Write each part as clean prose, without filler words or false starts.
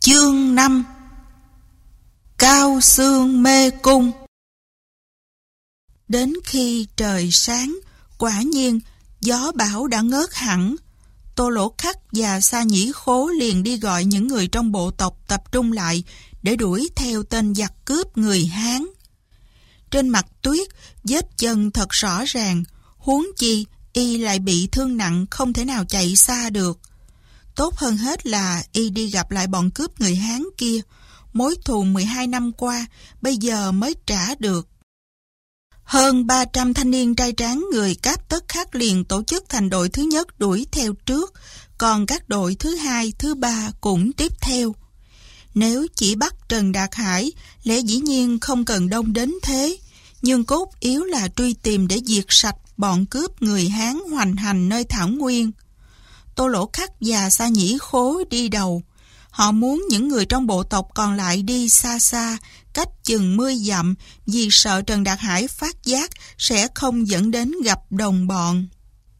Chương 5. Cao Xương Mê Cung. Đến khi trời sáng, quả nhiên gió bão đã ngớt hẳn. Tô Lỗ Khắc và Sa Nhĩ Khố liền đi gọi những người trong bộ tộc tập trung lại để đuổi theo tên giặc cướp người Hán. Trên mặt tuyết, vết chân thật rõ ràng, huống chi y lại bị thương nặng không thể nào chạy xa được. Tốt hơn hết là y đi gặp lại bọn cướp người Hán kia, mối thù 12 năm qua bây giờ mới trả được. Hơn 300 thanh niên trai tráng người Cáp Tất Khắc liền tổ chức thành đội thứ nhất đuổi theo trước, còn các đội thứ hai, thứ ba cũng tiếp theo. Nếu chỉ bắt Trần Đạt Hải, lẽ dĩ nhiên không cần đông đến thế, nhưng cốt yếu là truy tìm để diệt sạch bọn cướp người Hán hoành hành nơi thảo nguyên. Tô Lỗ Khắc và Sa Nhĩ Khố đi đầu. Họ muốn những người trong bộ tộc còn lại đi xa xa, cách chừng 10 dặm, vì sợ Trần Đạt Hải phát giác sẽ không dẫn đến gặp đồng bọn.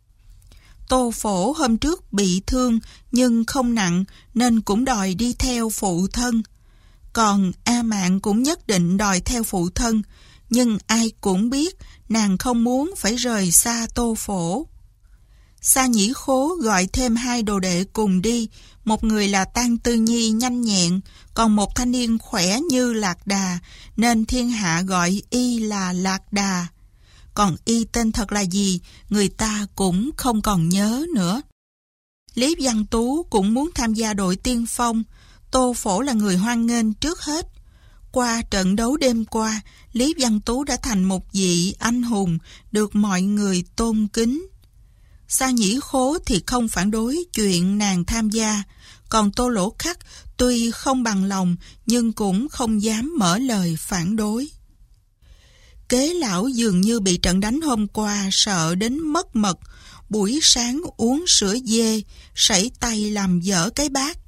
Tô Phổ hôm trước bị thương nhưng không nặng nên cũng đòi đi theo phụ thân. Còn A Mạn cũng nhất định đòi theo phụ thân, nhưng ai cũng biết nàng không muốn phải rời xa Tô Phổ. Sa Nhĩ Khố gọi thêm 2 đồ đệ cùng đi, một người là Tang Tư Nhi nhanh nhẹn, còn một thanh niên khỏe như Lạc Đà, nên thiên hạ gọi y là Lạc Đà. Còn y tên thật là gì, người ta cũng không còn nhớ nữa. Lý Văn Tú cũng muốn tham gia đội tiên phong, Tô Phổ là người hoan nghênh trước hết. Qua trận đấu đêm qua, Lý Văn Tú đã thành một vị anh hùng, được mọi người tôn kính. Sa Nhĩ Khố thì không phản đối chuyện nàng tham gia, còn Tô Lỗ Khắc tuy không bằng lòng nhưng cũng không dám mở lời phản đối. Kế lão dường như bị trận đánh hôm qua sợ đến mất mật, buổi sáng uống sữa dê, sảy tay làm dở cái bát.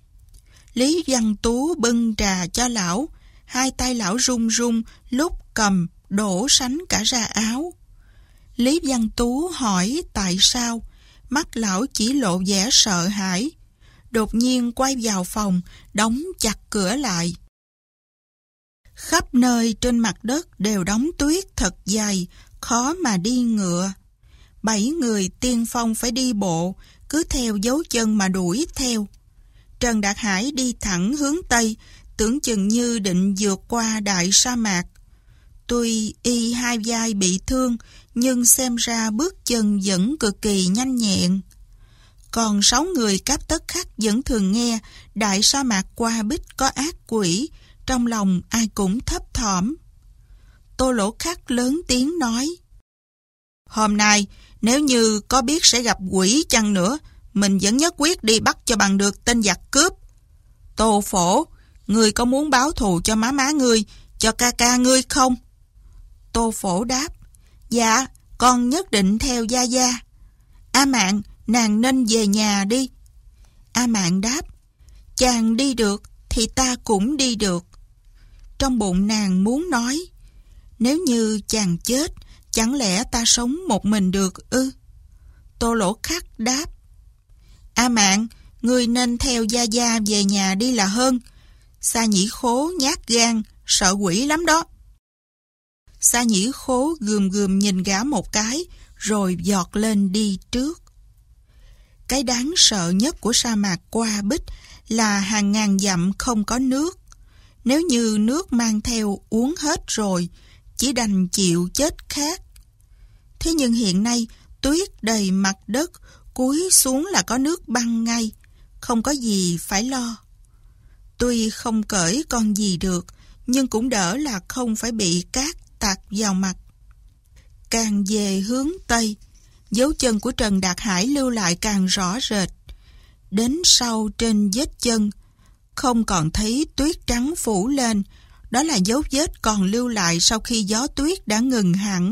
Lý Văn Tú bưng trà cho lão, 2 tay lão run run, lúc cầm đổ sánh cả ra áo. Lý Văn Tú hỏi tại sao, mắt lão chỉ lộ vẻ sợ hãi. Đột nhiên quay vào phòng, đóng chặt cửa lại. Khắp nơi trên mặt đất đều đóng tuyết thật dày, khó mà đi ngựa. 7 người tiên phong phải đi bộ, cứ theo dấu chân mà đuổi theo. Trần Đạt Hải đi thẳng hướng Tây, tưởng chừng như định vượt qua đại sa mạc. Tuy y 2 vai bị thương, nhưng xem ra bước chân vẫn cực kỳ nhanh nhẹn. Còn 6 người Cáp Tất Khắc vẫn thường nghe đại sa mạc qua Bích có ác quỷ, trong lòng ai cũng thấp thỏm. Tô Lỗ Khắc lớn tiếng nói: "Hôm nay nếu như có biết sẽ gặp quỷ chăng nữa, mình vẫn nhất quyết đi bắt cho bằng được tên giặc cướp. Tô Phổ, ngươi có muốn báo thù cho má ngươi, cho ca ngươi không?" Tô Phổ đáp: "Dạ, con nhất định theo gia gia." "A Mạn, nàng nên về nhà đi." A Mạn đáp: "Chàng đi được thì ta cũng đi được." Trong bụng nàng muốn nói: "Nếu như chàng chết, chẳng lẽ ta sống một mình được ư?" Tô Lỗ Khắc đáp: "A Mạn, ngươi nên theo gia gia về nhà đi là hơn. Sa Nhĩ Khố nhát gan, sợ quỷ lắm đó." Sa Nhĩ Khố gườm nhìn gã một cái, rồi giọt lên đi trước. Cái đáng sợ nhất của sa mạc qua Bích là hàng ngàn dặm không có nước. Nếu như nước mang theo uống hết rồi, chỉ đành chịu chết khát. Thế nhưng hiện nay, tuyết đầy mặt đất, cúi xuống là có nước băng ngay, không có gì phải lo. Tuy không cởi con gì được, nhưng cũng đỡ là không phải bị cát tạt vào mặt. Càng về hướng Tây, dấu chân của Trần Đạt Hải lưu lại càng rõ rệt. Đến sau trên vết chân, không còn thấy tuyết trắng phủ lên, đó là dấu vết còn lưu lại sau khi gió tuyết đã ngừng hẳn.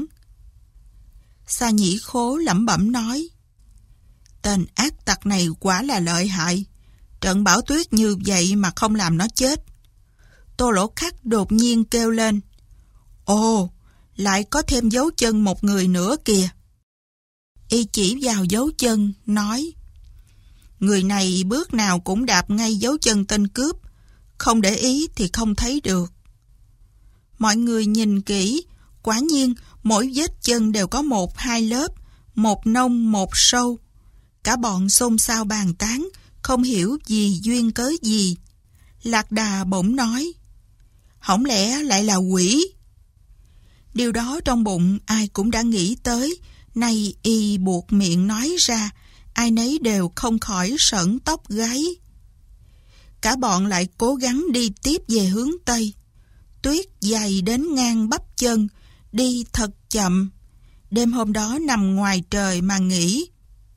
Sa Nhĩ Khố lẩm bẩm nói: "Tên ác tặc này quả là lợi hại, trận bão tuyết như vậy mà không làm nó chết." Tô Lỗ Khắc đột nhiên kêu lên: "Ồ, lại có thêm dấu chân một người nữa kìa." Y chỉ vào dấu chân, nói: "Người này bước nào cũng đạp ngay dấu chân tên cướp. không để ý thì không thấy được. Mọi người nhìn kỹ, quả nhiên mỗi vết chân đều có 1-2 lớp, một nông một sâu. Cả bọn xôn xao bàn tán, không hiểu vì duyên cớ gì. Lạc Đà bỗng nói, hổng lẽ lại là quỷ? Điều đó trong bụng ai cũng đã nghĩ tới, nay y buộc miệng nói ra, ai nấy đều không khỏi sởn tóc gáy. Cả bọn lại cố gắng đi tiếp về hướng Tây. Tuyết dày đến ngang bắp chân, đi thật chậm. Đêm hôm đó nằm ngoài trời mà nghỉ.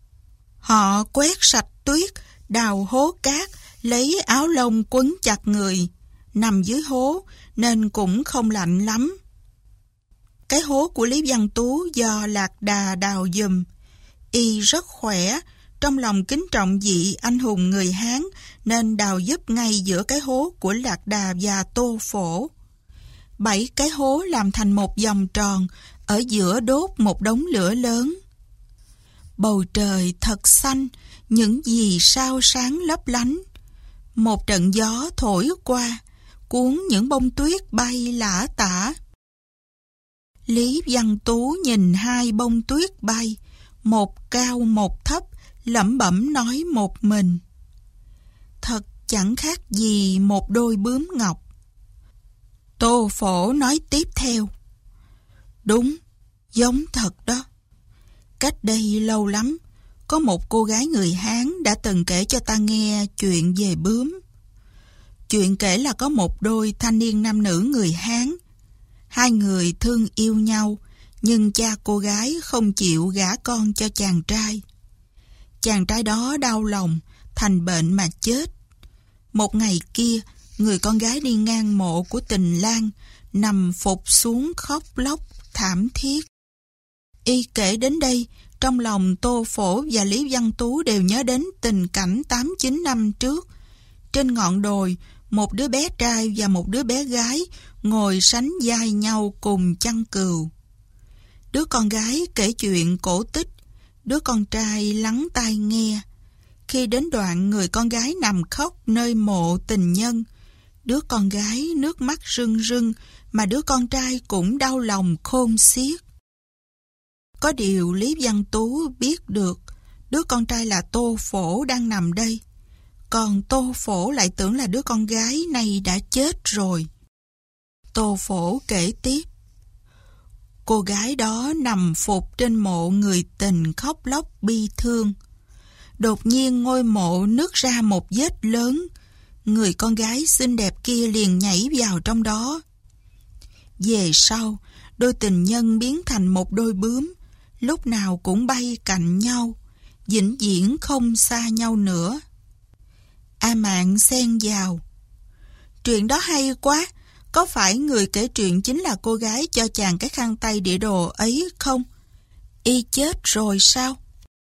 Họ quét sạch tuyết, đào hố cát, lấy áo lông quấn chặt người. Nằm dưới hố nên cũng không lạnh lắm. Cái hố của Lý Văn Tú do Lạc Đà đào giùm. Y rất khỏe, trong lòng kính trọng vị anh hùng người Hán nên đào giúp ngay giữa cái hố của Lạc Đà và Tô Phổ. 7 cái hố làm thành một vòng tròn, ở giữa đốt một đống lửa lớn. Bầu trời thật xanh, những vì sao sáng lấp lánh. Một trận gió thổi qua, cuốn những bông tuyết bay lả tả. Lý Văn Tú nhìn 2 bông tuyết bay, một cao một thấp, lẩm bẩm nói một mình. Thật chẳng khác gì một đôi bướm ngọc. Tô Phổ nói tiếp theo. Đúng, giống thật đó. Cách đây lâu lắm, có một cô gái người Hán đã từng kể cho ta nghe chuyện về bướm. Chuyện kể là có một đôi thanh niên nam nữ người Hán. 2 người thương yêu nhau, nhưng cha cô gái không chịu gả con cho chàng trai. Chàng trai đó đau lòng, thành bệnh mà chết. Một ngày kia, người con gái đi ngang mộ của tình lang, nằm phục xuống khóc lóc thảm thiết. Y kể đến đây, trong lòng Tô Phổ và Lý Văn Tú đều nhớ đến tình cảnh 8-9 năm trước. Trên ngọn đồi, một đứa bé trai và một đứa bé gái ngồi sánh vai nhau cùng chăn cừu. Đứa con gái kể chuyện cổ tích, đứa con trai lắng tai nghe. Khi đến đoạn người con gái nằm khóc nơi mộ tình nhân, đứa con gái nước mắt rưng rưng mà đứa con trai cũng đau lòng khôn xiết. Có điều Lý Văn Tú biết được đứa con trai là Tô Phổ đang nằm đây, còn Tô Phổ lại tưởng là đứa con gái này đã chết rồi. Tô Phổ kể tiếp. Cô gái đó nằm phục trên mộ người tình khóc lóc bi thương. Đột nhiên ngôi mộ nứt ra một vết lớn, người con gái xinh đẹp kia liền nhảy vào trong đó. Về sau, đôi tình nhân biến thành một đôi bướm, lúc nào cũng bay cạnh nhau, vĩnh viễn không xa nhau nữa. A Mạn xen vào. Chuyện đó hay quá, có phải người kể chuyện chính là cô gái cho chàng cái khăn tay địa đồ ấy không? Y chết rồi sao?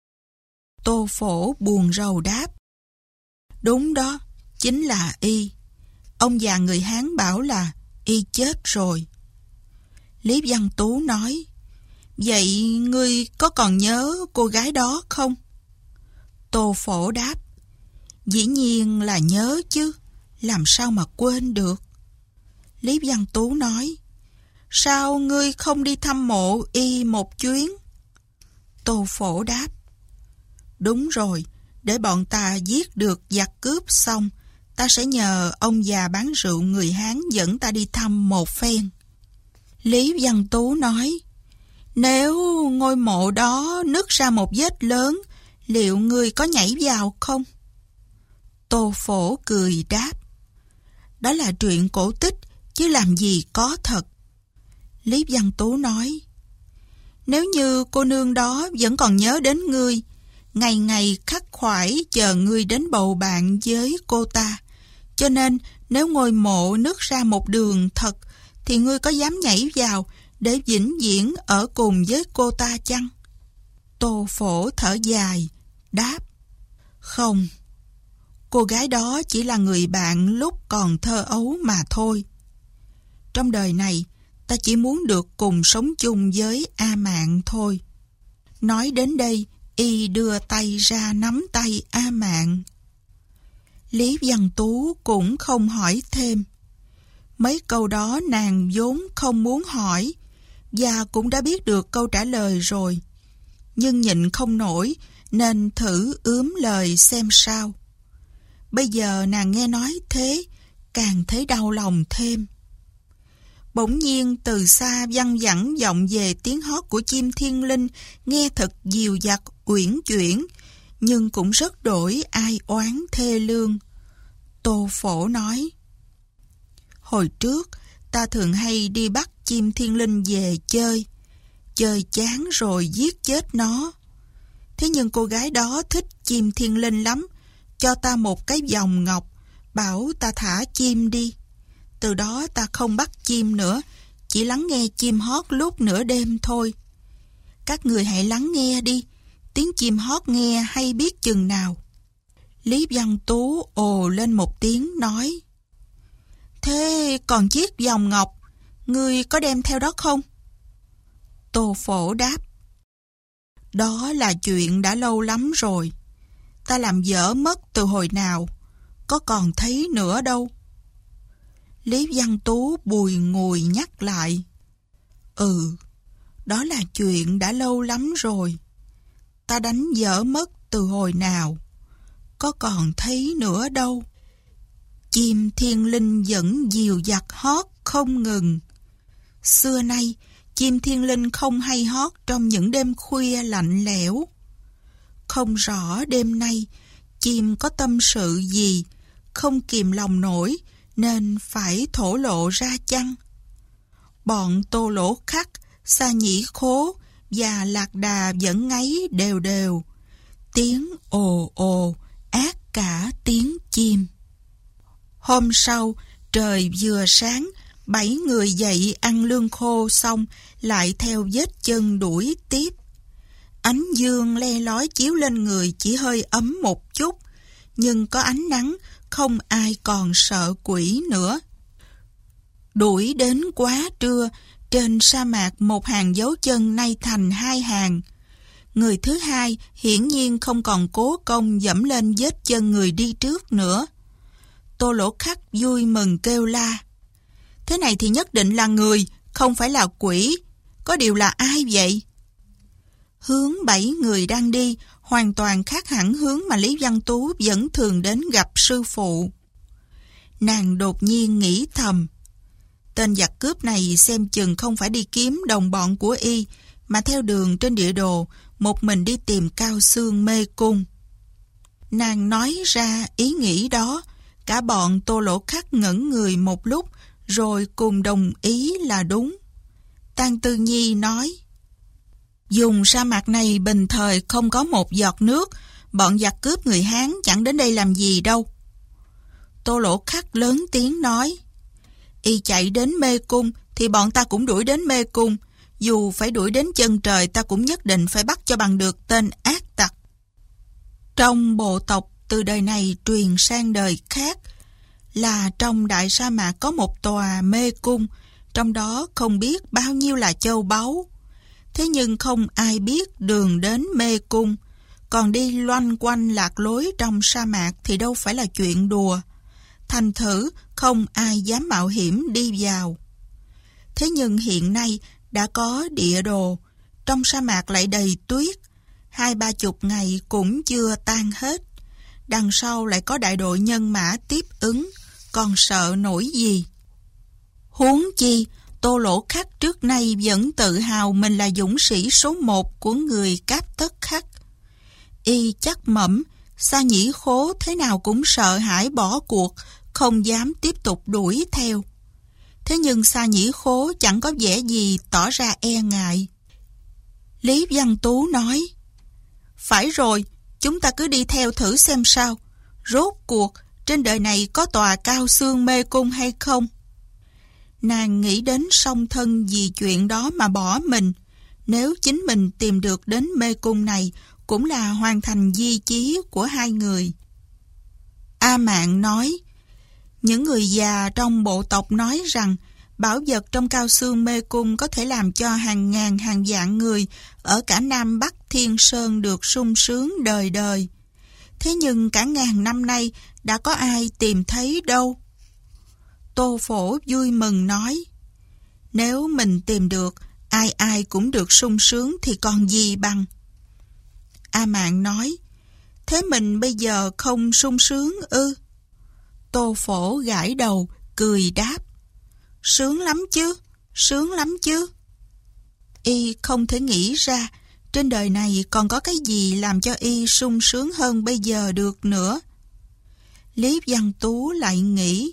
Tô Phổ buồn rầu đáp. Đúng đó, chính là y. Ông già người Hán bảo là y chết rồi. Lý Văn Tú nói. Vậy ngươi có còn nhớ cô gái đó không? Tô Phổ đáp. Dĩ nhiên là nhớ chứ, làm sao mà quên được. Lý Văn Tú nói. Sao ngươi không đi thăm mộ y một chuyến? Tô Phổ đáp. Đúng rồi, để bọn ta giết được giặc cướp xong, ta sẽ nhờ ông già bán rượu người Hán dẫn ta đi thăm một phen. Lý Văn Tú nói. Nếu ngôi mộ đó nứt ra một vết lớn, liệu ngươi có nhảy vào không? Tô Phổ cười đáp. Đó là chuyện cổ tích, chứ làm gì có thật. Lý Văn Tú nói. Nếu như cô nương đó vẫn còn nhớ đến ngươi, ngày ngày khắc khoải chờ ngươi đến bầu bạn với cô ta, cho nên nếu ngôi mộ nứt ra một đường thật, thì ngươi có dám nhảy vào để vĩnh viễn ở cùng với cô ta chăng? Tô Phổ thở dài, đáp. Không, cô gái đó chỉ là người bạn lúc còn thơ ấu mà thôi. Trong đời này, ta chỉ muốn được cùng sống chung với A Mạn thôi. Nói đến đây, y đưa tay ra nắm tay A Mạn. Lý Văn Tú cũng không hỏi thêm. Mấy câu đó nàng vốn không muốn hỏi, và cũng đã biết được câu trả lời rồi. Nhưng nhịn không nổi, nên thử ướm lời xem sao. Bây giờ nàng nghe nói thế, càng thấy đau lòng thêm. Bỗng nhiên từ xa văng vẳng vọng về tiếng hót của chim thiên linh, nghe thật dịu dặt, uyển chuyển, nhưng cũng rất đổi ai oán thê lương. Tô Phổ nói: hồi trước, ta thường hay đi bắt chim thiên linh về chơi. Chơi chán rồi giết chết nó. Thế nhưng cô gái đó thích chim thiên linh lắm, cho ta một cái vòng ngọc, bảo ta thả chim đi. Từ đó ta không bắt chim nữa, chỉ lắng nghe chim hót lúc nửa đêm thôi. Các người hãy lắng nghe đi, tiếng chim hót nghe hay biết chừng nào. Lý Văn Tú ồ lên một tiếng nói: thế còn chiếc vòng ngọc, ngươi có đem theo đó không? Tô Phổ đáp: đó là chuyện đã lâu lắm rồi. Ta làm dở mất từ hồi nào, có còn thấy nữa đâu. Lý Văn Tú bùi ngùi nhắc lại: đó là chuyện đã lâu lắm rồi. Ta đánh dở mất từ hồi nào, có còn thấy nữa đâu. Chim thiên linh vẫn dìu dặt hót không ngừng. Xưa nay, chim thiên linh không hay hót trong những đêm khuya lạnh lẽo. Không rõ đêm nay, chim có tâm sự gì, không kìm lòng nổi, nên phải thổ lộ ra chăng? Bọn Tô Lỗ Khắc, Sa Nhĩ Khố và Lạc Đà vẫn ngáy đều đều. Tiếng ồ ồ át cả tiếng chim. Hôm sau, trời vừa sáng, 7 người dậy ăn lương khô xong, lại theo vết chân đuổi tiếp. Ánh dương le lói chiếu lên người chỉ hơi ấm một chút, nhưng có ánh nắng, không ai còn sợ quỷ nữa. Đuổi đến quá trưa, trên sa mạc một hàng dấu chân nay thành 2 hàng. Người thứ hai hiển nhiên không còn cố công dẫm lên vết chân người đi trước nữa. Tô Lỗ Khắc vui mừng kêu la: thế này thì nhất định là người, không phải là quỷ. Có điều là ai vậy? Hướng 7 người đang đi hoàn toàn khác hẳn hướng mà Lý Văn Tú vẫn thường đến gặp sư phụ. Nàng đột nhiên nghĩ thầm: tên giặc cướp này xem chừng không phải đi kiếm đồng bọn của y, mà theo đường trên địa đồ, một mình đi tìm Cao Xương mê cung. Nàng nói ra ý nghĩ đó, cả bọn Tô Lỗ Khắc ngẩn người một lúc, rồi cùng đồng ý là đúng. Tang Tư Nhi nói: dùng sa mạc này bình thời không có một giọt nước, bọn giặc cướp người Hán chẳng đến đây làm gì đâu. Tô Lỗ Khắc lớn tiếng nói: y chạy đến mê cung thì bọn ta cũng đuổi đến mê cung, dù phải đuổi đến chân trời ta cũng nhất định phải bắt cho bằng được tên ác tặc. Trong bộ tộc từ đời này truyền sang đời khác, là trong đại sa mạc có một tòa mê cung, trong đó không biết bao nhiêu là châu báu. Thế nhưng không ai biết đường đến mê cung, còn đi loanh quanh lạc lối trong sa mạc thì đâu phải là chuyện đùa. Thành thử không ai dám mạo hiểm đi vào. Thế nhưng hiện nay đã có địa đồ, trong sa mạc lại đầy tuyết, 20-30 ngày cũng chưa tan hết. Đằng sau lại có đại đội nhân mã tiếp ứng, còn sợ nổi gì. Huống chi, Tô Lỗ Khắc trước nay vẫn tự hào mình là dũng sĩ số 1 của người Cáp Tất Khắc. Y chắc mẩm, Sa Nhĩ Khố thế nào cũng sợ hãi bỏ cuộc, không dám tiếp tục đuổi theo. Thế nhưng Sa Nhĩ Khố chẳng có vẻ gì tỏ ra e ngại. Lý Văn Tú nói: phải rồi, chúng ta cứ đi theo thử xem sao. Rốt cuộc, trên đời này có tòa Cao Xương mê cung hay không? Nàng nghĩ đến song thân vì chuyện đó mà bỏ mình. Nếu chính mình tìm được đến mê cung này, cũng là hoàn thành di chí của 2 người. A Mạn nói: những người già trong bộ tộc nói rằng bảo vật trong Cao Xương mê cung có thể làm cho hàng ngàn hàng vạn người ở cả Nam Bắc Thiên Sơn được sung sướng đời đời. Thế nhưng cả ngàn năm nay đã có ai tìm thấy đâu. Tô Phổ vui mừng nói, nếu mình tìm được, ai ai cũng được sung sướng thì còn gì bằng. A Mạn nói, thế mình bây giờ không sung sướng ư? Tô Phổ gãi đầu, cười đáp, sướng lắm chứ, sướng lắm chứ. Y không thể nghĩ ra trên đời này còn có cái gì làm cho y sung sướng hơn bây giờ được nữa. Lý Văn Tú lại nghĩ,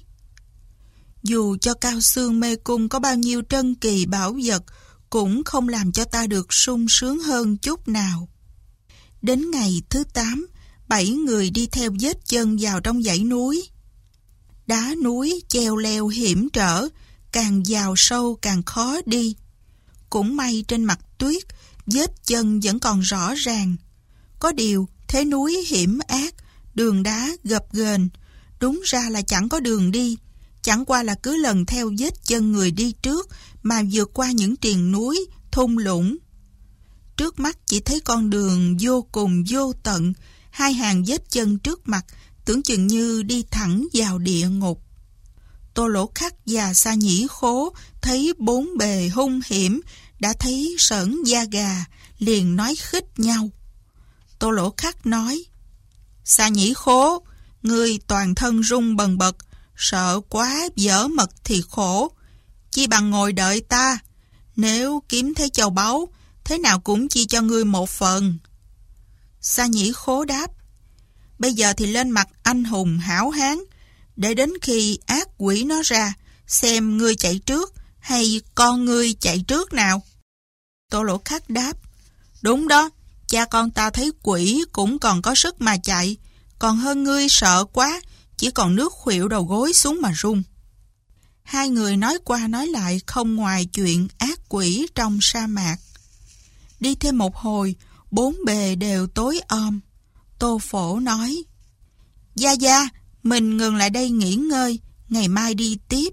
dù cho Cao Xương Mê Cung có bao nhiêu trân kỳ bảo vật cũng không làm cho ta được sung sướng hơn chút nào. Đến ngày thứ 8, 7 người đi theo vết chân vào trong dãy núi. Đá núi chèo leo hiểm trở, càng vào sâu càng khó đi. Cũng may trên mặt tuyết, vết chân vẫn còn rõ ràng. Có điều, thế núi hiểm ác, đường đá gập ghềnh, đúng ra là chẳng có đường đi. Chẳng qua là cứ lần theo vết chân người đi trước mà vượt qua những triền núi, thung lũng. Trước mắt chỉ thấy con đường vô cùng vô tận, hai hàng vết chân trước mặt tưởng chừng như đi thẳng vào địa ngục. Tô Lỗ Khắc và Sa Nhĩ Khố thấy bốn bề hung hiểm, đã thấy sởn da gà, liền nói khích nhau. Tô Lỗ Khắc nói, Sa Nhĩ Khố, ngươi toàn thân run bần bật, sợ quá dở mật thì khổ. Chi bằng ngồi đợi ta, nếu kiếm thấy châu báu, thế nào cũng chia cho ngươi một phần. Sa Nhĩ Khố đáp, bây giờ thì lên mặt anh hùng hảo hán, để đến khi ác quỷ nó ra, xem ngươi chạy trước hay con ngươi chạy trước nào. Tô Lỗ Khắc đáp, đúng đó, cha con ta thấy quỷ cũng còn có sức mà chạy, còn hơn ngươi sợ quá, chỉ còn nước khuỵu đầu gối xuống mà run. Hai người nói qua nói lại không ngoài chuyện ác quỷ trong sa mạc. Đi thêm một hồi, bốn bề đều tối om. Tô Phổ nói, Gia Gia, mình ngừng lại đây nghỉ ngơi, ngày mai đi tiếp.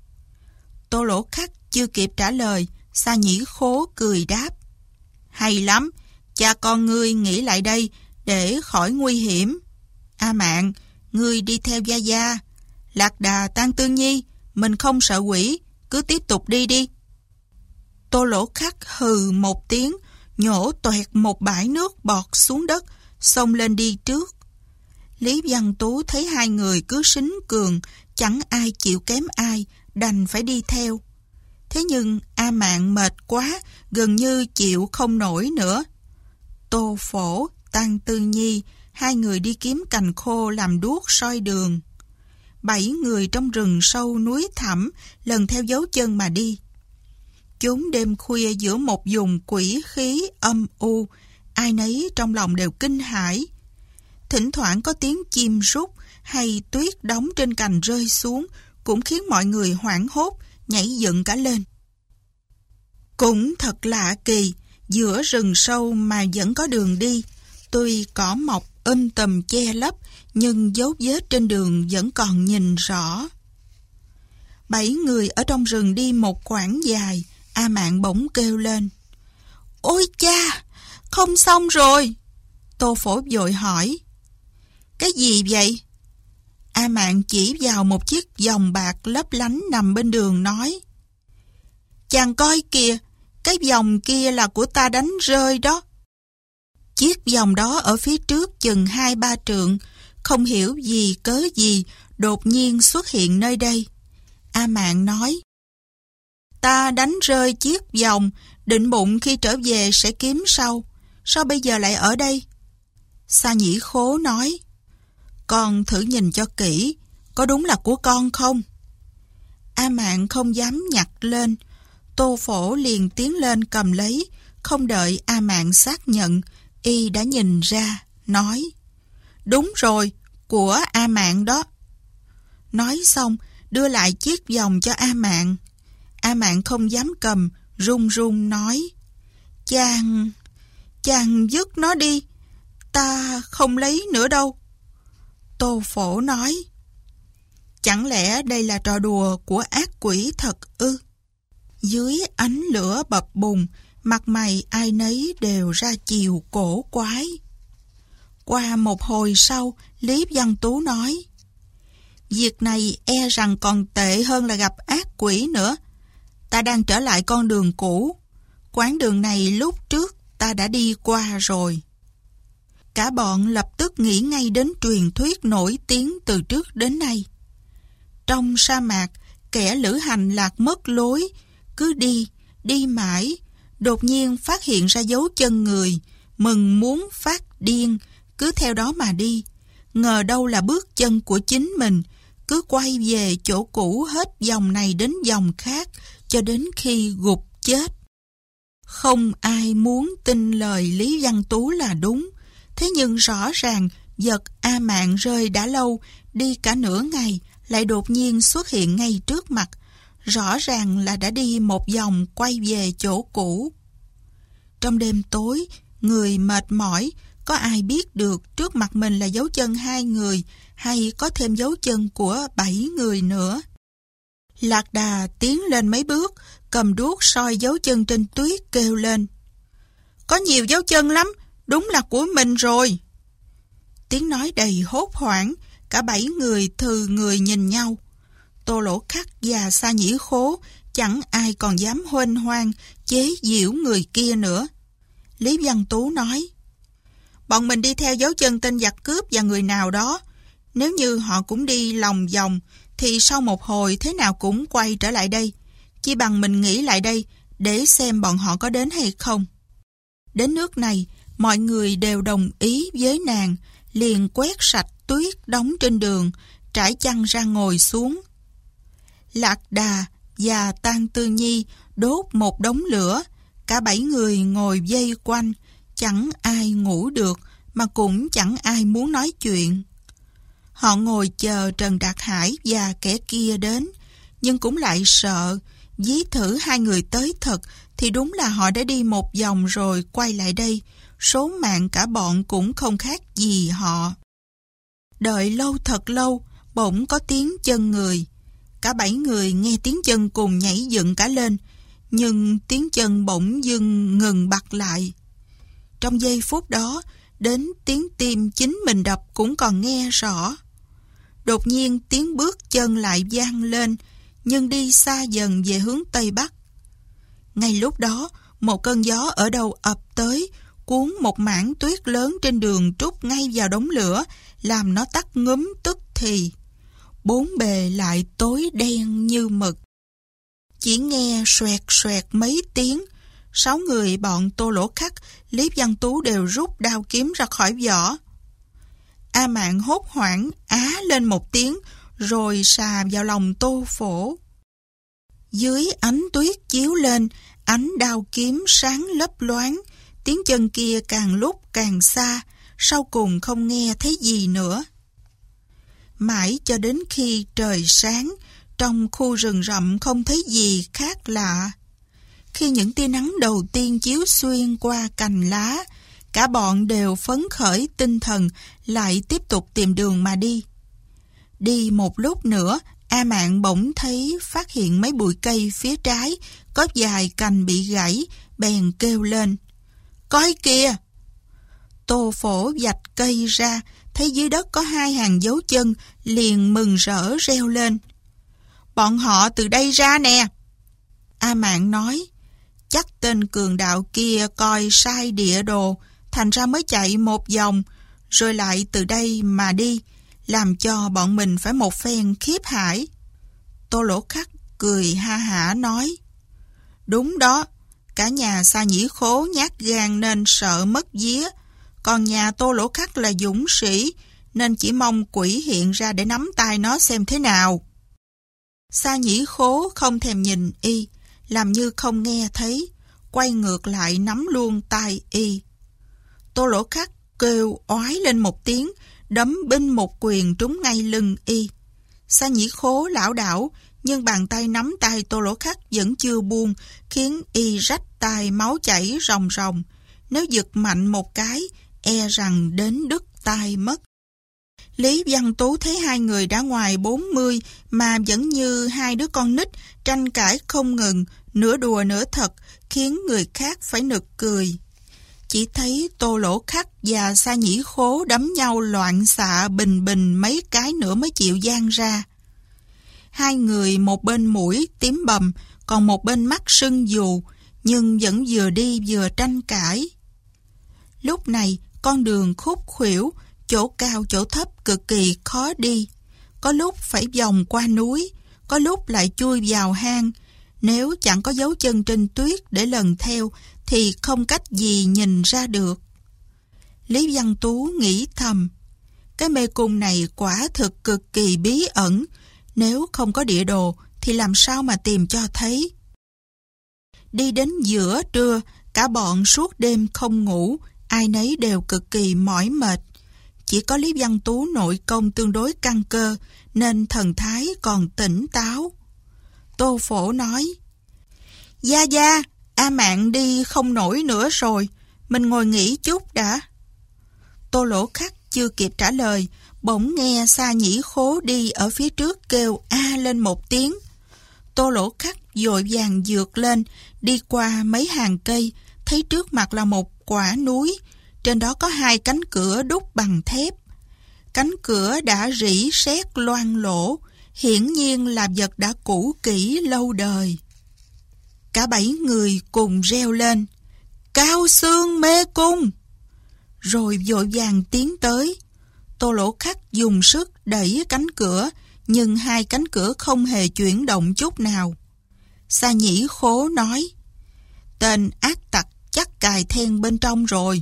Tô Lỗ Khắc chưa kịp trả lời, Sa Nhĩ Khố cười đáp, hay lắm, cha con ngươi nghỉ lại đây để khỏi nguy hiểm. A Mạn, ngươi đi theo Gia Gia. Lạc Đà Tang Tương Nhi, mình không sợ quỷ, cứ tiếp tục đi đi. Tô Lỗ Khắc hừ một tiếng, nhổ toẹt một bãi nước bọt xuống đất, xông lên đi trước. Lý Văn Tú thấy hai người cứ sính cường, chẳng ai chịu kém ai, đành phải đi theo. Thế nhưng A Mạn mệt quá, gần như chịu không nổi nữa. Tô Phổ, Tang Tương Nhi, hai người đi kiếm cành khô làm đuốc soi đường. 7 người trong rừng sâu núi thẳm, lần theo dấu chân mà đi. Chốn đêm khuya giữa một vùng quỷ khí âm u, ai nấy trong lòng đều kinh hãi. Thỉnh thoảng có tiếng chim rút hay tuyết đóng trên cành rơi xuống, cũng khiến mọi người hoảng hốt, nhảy dựng cả lên. Cũng thật lạ kỳ, giữa rừng sâu mà vẫn có đường đi. Tuy cỏ mọc tùm che lấp, nhưng dấu vết trên đường vẫn còn nhìn rõ. 7 người ở trong rừng đi một quãng dài, A Mạn bỗng kêu lên, ôi cha, không xong rồi. Tô Phổ vội hỏi, cái gì vậy? A Mạn chỉ vào một chiếc vòng bạc lấp lánh nằm bên đường nói, chàng coi kìa, cái vòng kia là của ta đánh rơi đó. Chiếc vòng đó ở phía trước chừng 2-3 trượng, không hiểu gì cớ gì, đột nhiên xuất hiện nơi đây. A Mạn nói, ta đánh rơi chiếc vòng, định bụng khi trở về sẽ kiếm sau, sao bây giờ lại ở đây? Sa Nhĩ Khố nói, con thử nhìn cho kỹ, có đúng là của con không? A Mạn không dám nhặt lên. Tô Phổ liền tiến lên cầm lấy, không đợi A Mạn xác nhận, y đã nhìn ra, nói, đúng rồi, của A Mạn đó. Nói xong, đưa lại chiếc vòng cho A Mạn. A Mạn không dám cầm, run run nói, chàng vứt nó đi, ta không lấy nữa đâu. Tô Phổ nói, chẳng lẽ đây là trò đùa của ác quỷ thật ư? Dưới ánh lửa bập bùng, mặt mày ai nấy đều ra chiều cổ quái. Qua một hồi sau, Lý Văn Tú nói, Việc này e rằng còn tệ hơn là gặp ác quỷ nữa. Ta đang trở lại con đường cũ. Quãng đường này lúc trước ta đã đi qua rồi. Cả bọn lập tức nghĩ ngay đến truyền thuyết nổi tiếng từ trước đến nay. Trong sa mạc, kẻ lữ hành lạc mất lối, cứ đi mãi, đột nhiên phát hiện ra dấu chân người, mừng muốn phát điên, cứ theo đó mà đi. Ngờ đâu là bước chân của chính mình, cứ quay về chỗ cũ hết dòng này đến dòng khác, cho đến khi gục chết. Không ai muốn tin lời Lý Văn Tú là đúng, thế nhưng rõ ràng vật A Mạn rơi đã lâu, đi cả nửa ngày, lại đột nhiên xuất hiện ngay trước mặt. Rõ ràng là đã đi một vòng quay về chỗ cũ. Trong đêm tối, người mệt mỏi, có ai biết được trước mặt mình là dấu chân 2 người hay có thêm dấu chân của 7 người nữa. Lạc Đà tiến lên mấy bước, cầm đuốc soi dấu chân trên tuyết kêu lên. Có nhiều dấu chân lắm, đúng là của mình rồi. Tiếng nói đầy hốt hoảng, cả 7 người thừ người nhìn nhau. Tô Lỗ Khắc và Sa Nhĩ Khố chẳng ai còn dám huênh hoang chế giễu người kia nữa. Lý Văn Tú nói, bọn mình đi theo dấu chân tên giặc cướp và người nào đó. Nếu như họ cũng đi lòng vòng thì sau một hồi thế nào cũng quay trở lại đây. Chỉ bằng mình nghĩ lại đây để xem bọn họ có đến hay không. Đến nước này, mọi người đều đồng ý với nàng, liền quét sạch tuyết đóng trên đường, trải chăn ra ngồi xuống. Lạc Đà và Tang Tư Nhi đốt một đống lửa, cả 7 người ngồi vây quanh, chẳng ai ngủ được mà cũng chẳng ai muốn nói chuyện. Họ ngồi chờ Trần Đạt Hải và kẻ kia đến, nhưng cũng lại sợ, ví thử 2 người tới thật thì đúng là họ đã đi một vòng rồi quay lại đây, số mạng cả bọn cũng không khác gì họ. Đợi lâu thật lâu, bỗng có tiếng chân người. Cả 7 người nghe tiếng chân cùng nhảy dựng cả lên, nhưng tiếng chân bỗng dưng ngừng bặt lại. Trong giây phút đó, đến tiếng tim chính mình đập cũng còn nghe rõ. Đột nhiên tiếng bước chân lại vang lên, nhưng đi xa dần về hướng Tây Bắc. Ngay lúc đó, một cơn gió ở đâu ập tới, cuốn một mảng tuyết lớn trên đường trút ngay vào đống lửa, làm nó tắt ngúm tức thì. Bốn bề lại tối đen như mực. Chỉ nghe xoẹt xoẹt mấy tiếng, 6 người bọn Tô Lỗ Khắc, Lý Văn Tú đều rút đao kiếm ra khỏi vỏ. A Mạn hốt hoảng á lên một tiếng, rồi xà vào lòng Tô Phổ. Dưới ánh tuyết chiếu lên, ánh đao kiếm sáng lấp loáng, tiếng chân kia càng lúc càng xa, sau cùng không nghe thấy gì nữa. Mãi cho đến khi trời sáng, trong khu rừng rậm không thấy gì khác lạ. Khi những tia nắng đầu tiên chiếu xuyên qua cành lá, cả bọn đều phấn khởi tinh thần, lại tiếp tục tìm đường mà đi. Đi một lúc nữa, A Mạn bỗng thấy phát hiện mấy bụi cây phía trái, có vài cành bị gãy, bèn kêu lên. Coi kìa! Tô Phổ vạch cây ra, thấy dưới đất có 2 hàng dấu chân, liền mừng rỡ reo lên. Bọn họ từ đây ra nè! A Mạn nói, chắc tên cường đạo kia coi sai địa đồ, thành ra mới chạy một vòng, rồi lại từ đây mà đi, làm cho bọn mình phải một phen khiếp hãi. Tô Lỗ Khắc cười ha hả nói, đúng đó, cả nhà Sa Nhĩ Khố nhát gan nên sợ mất vía, còn nhà Tô Lỗ Khắc là dũng sĩ, nên chỉ mong quỷ hiện ra để nắm tay nó xem thế nào. Sa Nhĩ Khố không thèm nhìn y, làm như không nghe thấy, quay ngược lại nắm luôn tay y. Tô Lỗ Khắc kêu oái lên một tiếng, đấm binh một quyền trúng ngay lưng y. Sa Nhĩ Khố lảo đảo, nhưng bàn tay nắm tay Tô Lỗ Khắc vẫn chưa buông, khiến y rách tay máu chảy ròng ròng. Nếu giật mạnh một cái, e rằng đến đứt tay mất. Lý Văn Tú thấy 2 người đã ngoài 40 mà vẫn như 2 đứa con nít, tranh cãi không ngừng, nửa đùa nửa thật, khiến người khác phải nực cười. chỉ thấy Tô Lỗ Khắc và Sa Nhĩ Khố đấm nhau loạn xạ bình bình mấy cái nữa mới chịu giang ra. Hai người một bên mũi tím bầm, còn một bên mắt sưng dù, nhưng vẫn vừa đi vừa tranh cãi. Lúc này, con đường khúc khuỷu, chỗ cao chỗ thấp cực kỳ khó đi. Có lúc phải vòng qua núi, có lúc lại chui vào hang. Nếu chẳng có dấu chân trên tuyết để lần theo, thì không cách gì nhìn ra được. Lý Văn Tú nghĩ thầm, cái mê cung này quả thực cực kỳ bí ẩn, nếu không có địa đồ thì làm sao mà tìm cho thấy. Đi đến giữa trưa, cả bọn suốt đêm không ngủ, ai nấy đều cực kỳ mỏi mệt. Chỉ có Lý Văn Tú nội công tương đối căn cơ, nên thần thái còn tỉnh táo. Tô Phổ nói, Gia Gia, A Mạn đi không nổi nữa rồi, mình ngồi nghỉ chút đã. Tô Lỗ Khắc chưa kịp trả lời, bỗng nghe Sa Nhĩ Khố đi ở phía trước kêu a lên một tiếng. Tô Lỗ Khắc vội vàng vượt lên, đi qua mấy hàng cây, thấy trước mặt là một quả núi, trên đó có hai cánh cửa đúc bằng thép. Cánh cửa đã rỉ sét loang lỗ, hiển nhiên là vật đã cũ kỹ lâu đời. Cả 7 người cùng reo lên, Cao Xương Mê Cung! Rồi vội vàng tiến tới. Tô Lỗ Khắc dùng sức đẩy cánh cửa, nhưng hai cánh cửa không hề chuyển động chút nào. Sa Nhĩ Khố nói, tên ác tặc chắc cài then bên trong rồi.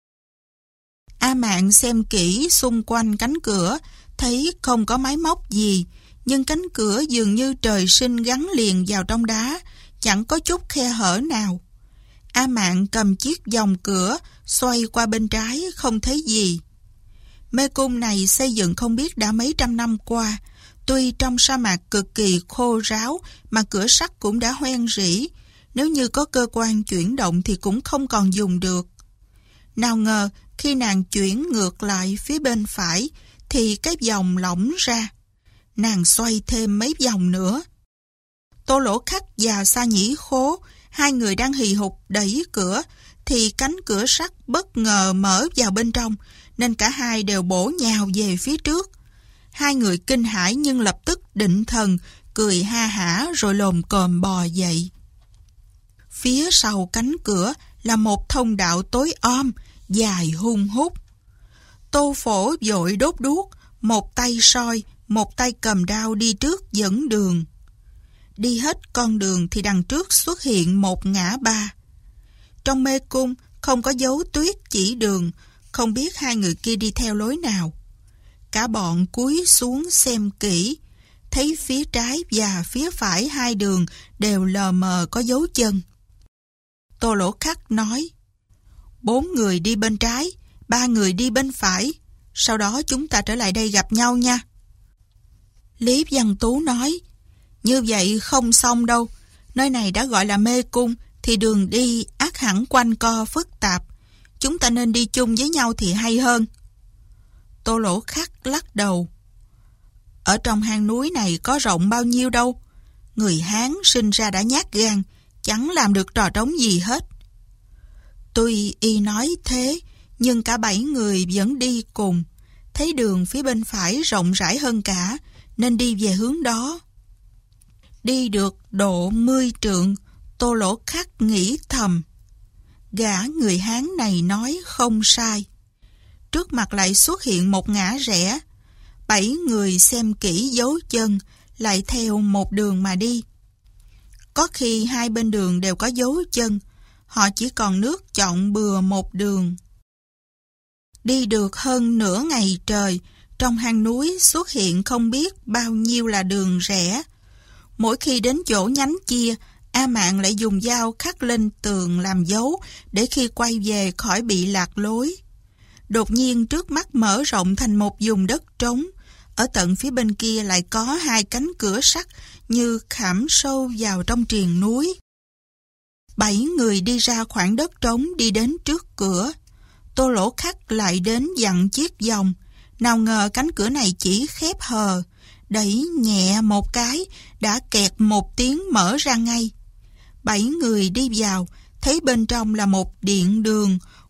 A Mạn xem kỹ xung quanh cánh cửa, thấy không có máy móc gì, nhưng cánh cửa dường như trời sinh gắn liền vào trong đá, chẳng có chút khe hở nào. A Mạn cầm chiếc vòng cửa, xoay qua bên trái, không thấy gì. Mê cung này xây dựng không biết đã mấy trăm năm qua, tuy trong sa mạc cực kỳ khô ráo mà cửa sắt cũng đã hoen rỉ, nếu như có cơ quan chuyển động thì cũng không còn dùng được. Nào ngờ khi nàng chuyển ngược lại phía bên phải thì cái vòng lỏng ra. Nàng xoay thêm mấy vòng nữa. Tô Lỗ Khắc và Sa Nhĩ Khố, hai người đang hì hục đẩy cửa thì cánh cửa sắt bất ngờ mở vào bên trong, nên cả hai đều bổ nhào về phía trước. Hai người kinh hãi nhưng lập tức định thần, cười ha hả rồi lồm cồm bò dậy. Phía sau cánh cửa là một thông đạo tối om, dài hun hút. Tô Phổ vội đốt đuốc, một tay soi, một tay cầm đao đi trước dẫn đường. Đi hết con đường thì đằng trước xuất hiện một ngã ba. Trong mê cung không có dấu tuyết chỉ đường, không biết hai người kia đi theo lối nào. Cả bọn cúi xuống xem kỹ, thấy phía trái và phía phải hai đường đều lờ mờ có dấu chân. Tô Lỗ Khắc nói, 4 người đi bên trái, 3 người đi bên phải, sau đó chúng ta trở lại đây gặp nhau nha. Lý Văn Tú nói, như vậy không xong đâu, nơi này đã gọi là mê cung thì đường đi ắt hẳn quanh co phức tạp, chúng ta nên đi chung với nhau thì hay hơn. Tô Lỗ Khắc lắc đầu, ở trong hang núi này có rộng bao nhiêu đâu, người Hán sinh ra đã nhát gan, chẳng làm được trò trống gì hết. Tuy y nói thế, nhưng cả 7 người vẫn đi cùng, thấy đường phía bên phải rộng rãi hơn cả, nên đi về hướng đó. Đi được độ 10 trượng, Tô Lỗ Khắc nghĩ thầm, gã người Hán này nói không sai. Trước mặt lại xuất hiện một ngã rẽ, 7 người xem kỹ dấu chân, lại theo một đường mà đi. Có khi hai bên đường đều có dấu chân, họ chỉ còn nước chọn bừa một đường. Đi được hơn nửa ngày trời, trong hang núi xuất hiện không biết bao nhiêu là đường rẽ. Mỗi khi đến chỗ nhánh chia, A Mạn lại dùng dao khắc lên tường làm dấu để khi quay về khỏi bị lạc lối. Đột nhiên trước mắt mở rộng thành một vùng đất trống. Ở tận phía bên kia lại có hai cánh cửa sắt như khảm sâu vào trong triền núi. 7 người đi ra khoảng đất trống đi đến trước cửa. Tô Lỗ Khắc lại đến dặn chiếc vòng. Nào ngờ cánh cửa này chỉ khép hờ. Đẩy nhẹ một cái đã kẹt một tiếng mở ra ngay. 7 người đi vào, thấy bên trong là một điện đường,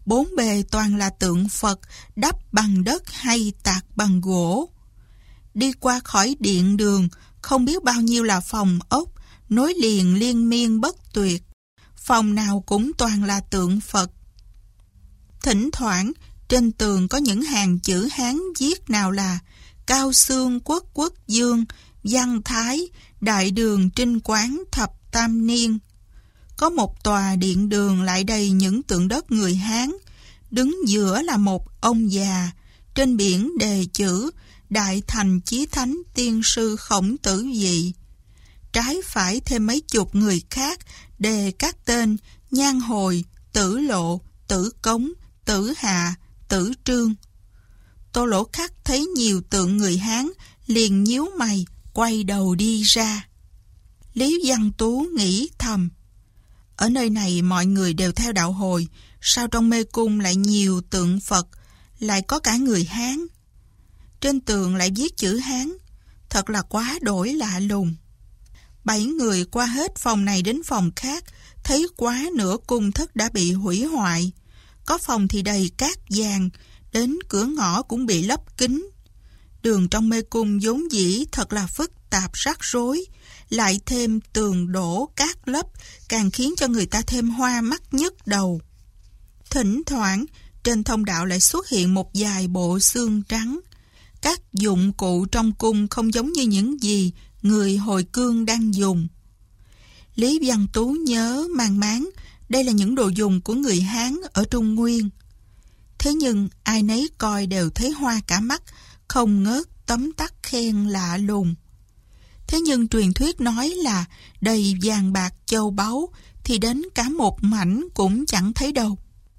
bốn bề toàn là tượng Phật đắp bằng đất hay tạc bằng gỗ. Đi qua khỏi điện đường, không biết bao nhiêu là phòng ốc, nối liền liên miên bất tuyệt. Phòng nào cũng toàn là tượng Phật. Thỉnh thoảng, trên tường có những hàng chữ Hán viết nào là Cao Xương Quốc Quốc Dương, Văn Thái, Đại Đường Trinh Quán Thập Tam Niên. Có một tòa điện đường lại đầy những tượng đất người Hán. Đứng giữa là một ông già, trên biển đề chữ Đại Thành Chí Thánh Tiên Sư Khổng Tử Dị. Trái phải thêm mấy chục người khác đề các tên Nhan Hồi, Tử Lộ, Tử Cống, Tử Hạ, Tử Trương. Tô Lỗ Khắc thấy nhiều tượng người Hán, liền nhíu mày, quay đầu đi ra. Lý Văn Tú nghĩ thầm, ở nơi này mọi người đều theo đạo Hồi, sao trong mê cung lại nhiều tượng Phật, lại có cả người Hán? Trên tường lại viết chữ Hán, thật là quá đổi lạ lùng. 7 người qua hết phòng này đến phòng khác, thấy quá nửa cung thất đã bị hủy hoại. Có phòng thì đầy cát vàng, đến cửa ngõ cũng bị lấp kín. Đường trong mê cung vốn dĩ thật là phức tạp rắc rối, lại thêm tường đổ cát lấp, càng khiến cho người ta thêm hoa mắt nhức đầu. Thỉnh thoảng, trên thông đạo lại xuất hiện một vài bộ xương trắng. Các dụng cụ trong cung không giống như những gì người hồi cương đang dùng. Lý Văn Tú nhớ mang máng, đây là những đồ dùng của người Hán ở Trung Nguyên. Thế nhưng ai nấy coi đều thấy hoa cả mắt, không ngớt tấm tắc khen lạ lùng. Thế nhưng truyền thuyết nói là đầy vàng bạc châu báu, thì đến cả một mảnh cũng chẳng thấy đâu.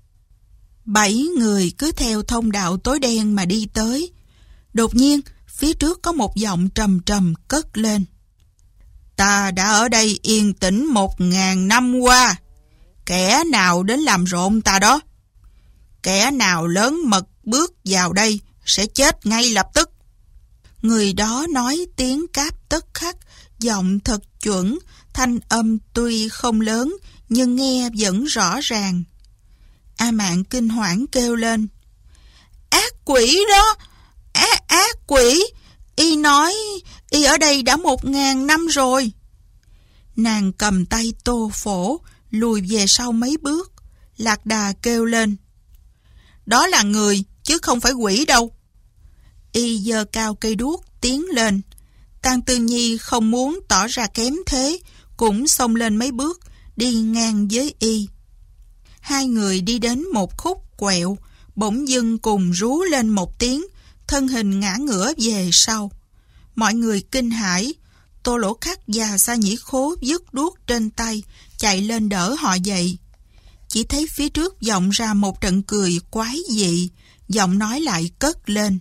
7 người cứ theo thông đạo tối đen mà đi tới. Đột nhiên, phía trước có một giọng trầm trầm cất lên. Ta đã ở đây yên tĩnh 1000 năm qua. Kẻ nào đến làm rộn ta đó? Kẻ nào lớn mật bước vào đây sẽ chết ngay lập tức. Người đó nói tiếng Cáp Tất Khắc, giọng thật chuẩn, thanh âm tuy không lớn nhưng nghe vẫn rõ ràng. A Mạn kinh hoảng kêu lên. Ác quỷ đó! Ác quỷ! Y nói y ở đây đã 1000 năm rồi. Nàng cầm tay Tô Phổ, lùi về sau mấy bước. Lạc Đà kêu lên. Đó là người, chứ không phải quỷ đâu. Y giơ cao cây đuốc tiến lên. Tang Tư Nhi không muốn tỏ ra kém thế, cũng xông lên mấy bước, đi ngang với Y. Hai người đi đến một khúc quẹo, bỗng dưng cùng rú lên một tiếng, thân hình ngã ngửa về sau. Mọi người kinh hãi. Tô Lỗ Khắc và Sa Nhĩ Khố vứt đuốc trên tay, chạy lên đỡ họ dậy. Chỉ thấy phía trước vọng ra một trận cười quái dị, giọng nói lại cất lên.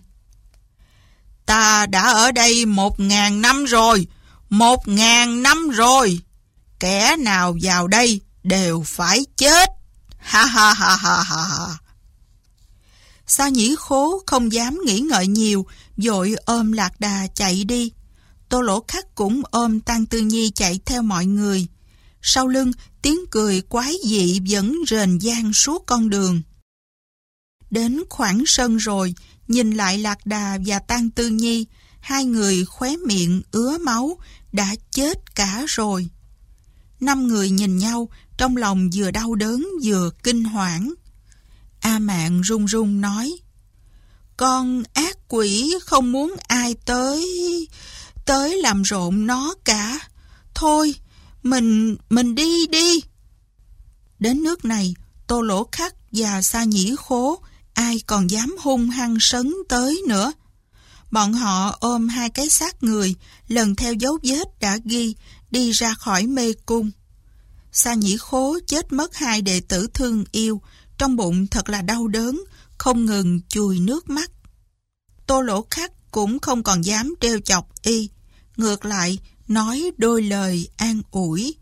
Ta đã ở đây 1000 năm rồi, 1000 năm rồi. Kẻ nào vào đây đều phải chết. Ha ha ha ha ha. Sa Nhĩ Khố không dám nghĩ ngợi nhiều, vội ôm Lạc Đà chạy đi. Tô Lỗ Khắc cũng ôm Tang Tư Nhi chạy theo mọi người. Sau lưng, tiếng cười quái dị vẫn rền vang suốt con đường. Đến khoảng sân rồi, nhìn lại Lạc Đà và Tang Tư Nhi, hai người khóe miệng ứa máu, đã chết cả rồi. 5 người nhìn nhau, trong lòng vừa đau đớn vừa kinh hoảng. A Mạn run run nói. Con ác quỷ không muốn ai tới làm rộn nó cả. Thôi, mình đi. Đến nước này, Tô Lỗ Khắc và Sa Nhĩ Khố ai còn dám hung hăng sấn tới nữa. Bọn họ ôm 2 cái xác người, lần theo dấu vết đã ghi, đi ra khỏi mê cung. Sa Nhĩ Khố chết mất 2 đệ tử thương yêu, trong bụng thật là đau đớn, không ngừng chùi nước mắt. Tô Lỗ Khắc cũng không còn dám trêu chọc Y, ngược lại nói đôi lời an ủi.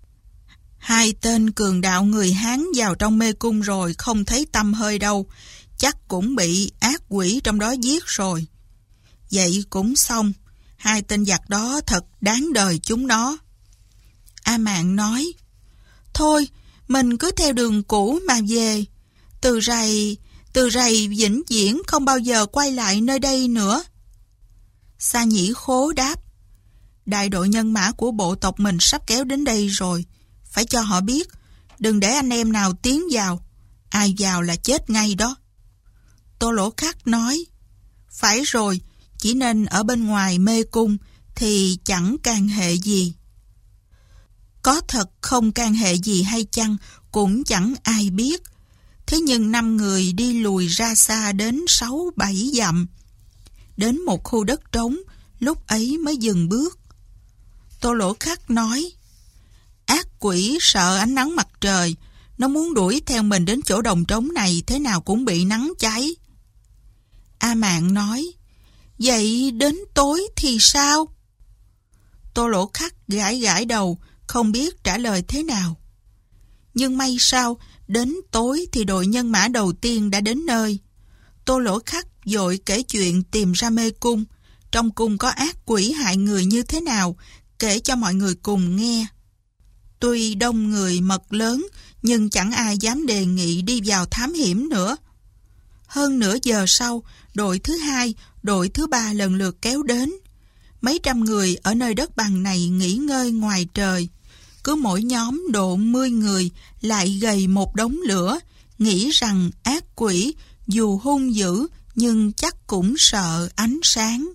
2 tên cường đạo người Hán vào trong mê cung rồi không thấy tăm hơi đâu, chắc cũng bị ác quỷ trong đó giết rồi. Vậy cũng xong, 2 tên giặc đó thật đáng đời chúng nó. A Mạn nói, thôi, mình cứ theo đường cũ mà về. Từ rày vĩnh viễn không bao giờ quay lại nơi đây nữa. Sa Nhĩ Khố đáp: đại đội nhân mã của bộ tộc mình sắp kéo đến đây rồi. Phải cho họ biết, đừng để anh em nào tiến vào. Ai vào là chết ngay đó. Tô Lỗ Khắc nói: phải rồi, chỉ nên ở bên ngoài mê cung thì chẳng can hệ gì. Có thật không can hệ gì hay chăng cũng chẳng ai biết. Thế nhưng 5 người đi lùi ra xa đến 6-7 dặm. Đến một khu đất trống, lúc ấy mới dừng bước. Tô Lỗ Khắc nói: ác quỷ sợ ánh nắng mặt trời, nó muốn đuổi theo mình đến chỗ đồng trống này thế nào cũng bị nắng cháy. A Mạn nói: vậy đến tối thì sao? Tô Lỗ Khắc gãi gãi đầu, không biết trả lời thế nào. Nhưng may sao, đến tối thì đội nhân mã đầu tiên đã đến nơi. Tô Lỗ Khắc vội kể chuyện tìm ra mê cung, trong cung có ác quỷ hại người như thế nào, kể cho mọi người cùng nghe. Tuy đông người mật lớn, nhưng chẳng ai dám đề nghị đi vào thám hiểm nữa. Hơn nửa giờ sau, đội thứ 2, đội thứ 3 lần lượt kéo đến. Mấy trăm người ở nơi đất bằng này nghỉ ngơi ngoài trời. Cứ mỗi nhóm độ 10 người lại gầy một đống lửa, nghĩ rằng ác quỷ dù hung dữ nhưng chắc cũng sợ ánh sáng.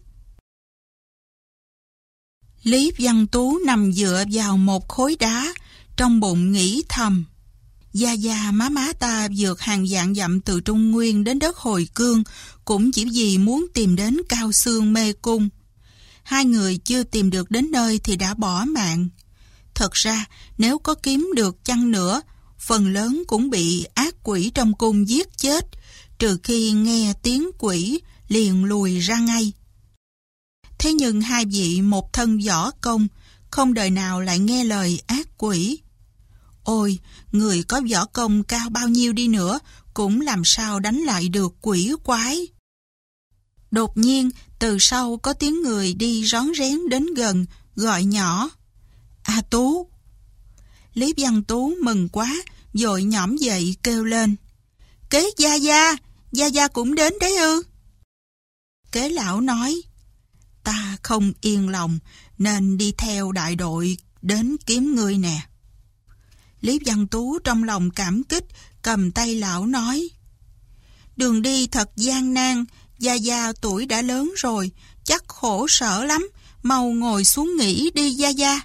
Lý Văn Tú nằm dựa vào một khối đá, trong bụng nghĩ thầm: gia gia má ta vượt hàng vạn dặm từ Trung Nguyên đến đất Hồi Cương cũng chỉ vì muốn tìm đến Cao Xương mê cung. 2 người chưa tìm được đến nơi thì đã bỏ mạng. Thật ra nếu có kiếm được chăng nữa, phần lớn cũng bị ác quỷ trong cung giết chết, trừ khi nghe tiếng quỷ liền lùi ra ngay. Thế nhưng 2 vị một thân võ công, không đời nào lại nghe lời ác quỷ. Ôi, người có võ công cao bao nhiêu đi nữa cũng làm sao đánh lại được quỷ quái. Đột nhiên, từ sau có tiếng người đi rón rén đến gần, gọi nhỏ: A Tú. Lý Văn Tú mừng quá, vội nhõm dậy kêu lên: Kế gia gia cũng đến đấy ư? Kế lão nói: ta không yên lòng nên đi theo đại đội đến kiếm ngươi nè. Lý Văn Tú trong lòng cảm kích, cầm tay lão nói: đường đi thật gian nan, gia tuổi đã lớn rồi, chắc khổ sở lắm, mau ngồi xuống nghỉ đi gia.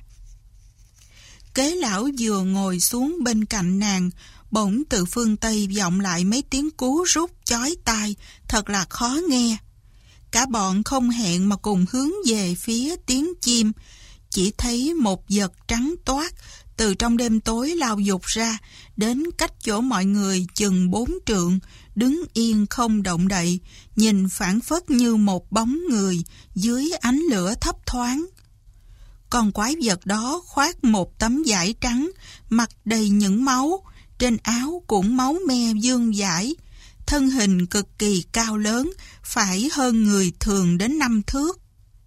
Kế lão vừa ngồi xuống bên cạnh nàng, bỗng từ phương Tây vọng lại mấy tiếng cú rút chói tai, thật là khó nghe. Cả bọn không hẹn mà cùng hướng về phía tiếng chim, chỉ thấy một vật trắng toát từ trong đêm tối lao vụt ra, đến cách chỗ mọi người chừng 4 trượng, đứng yên không động đậy, nhìn phảng phất như một bóng người dưới ánh lửa thấp thoáng. Con quái vật đó khoác một tấm vải trắng, mặt đầy những máu, trên áo cũng máu me vương vãi, thân hình cực kỳ cao lớn, phải hơn người thường đến 5 thước.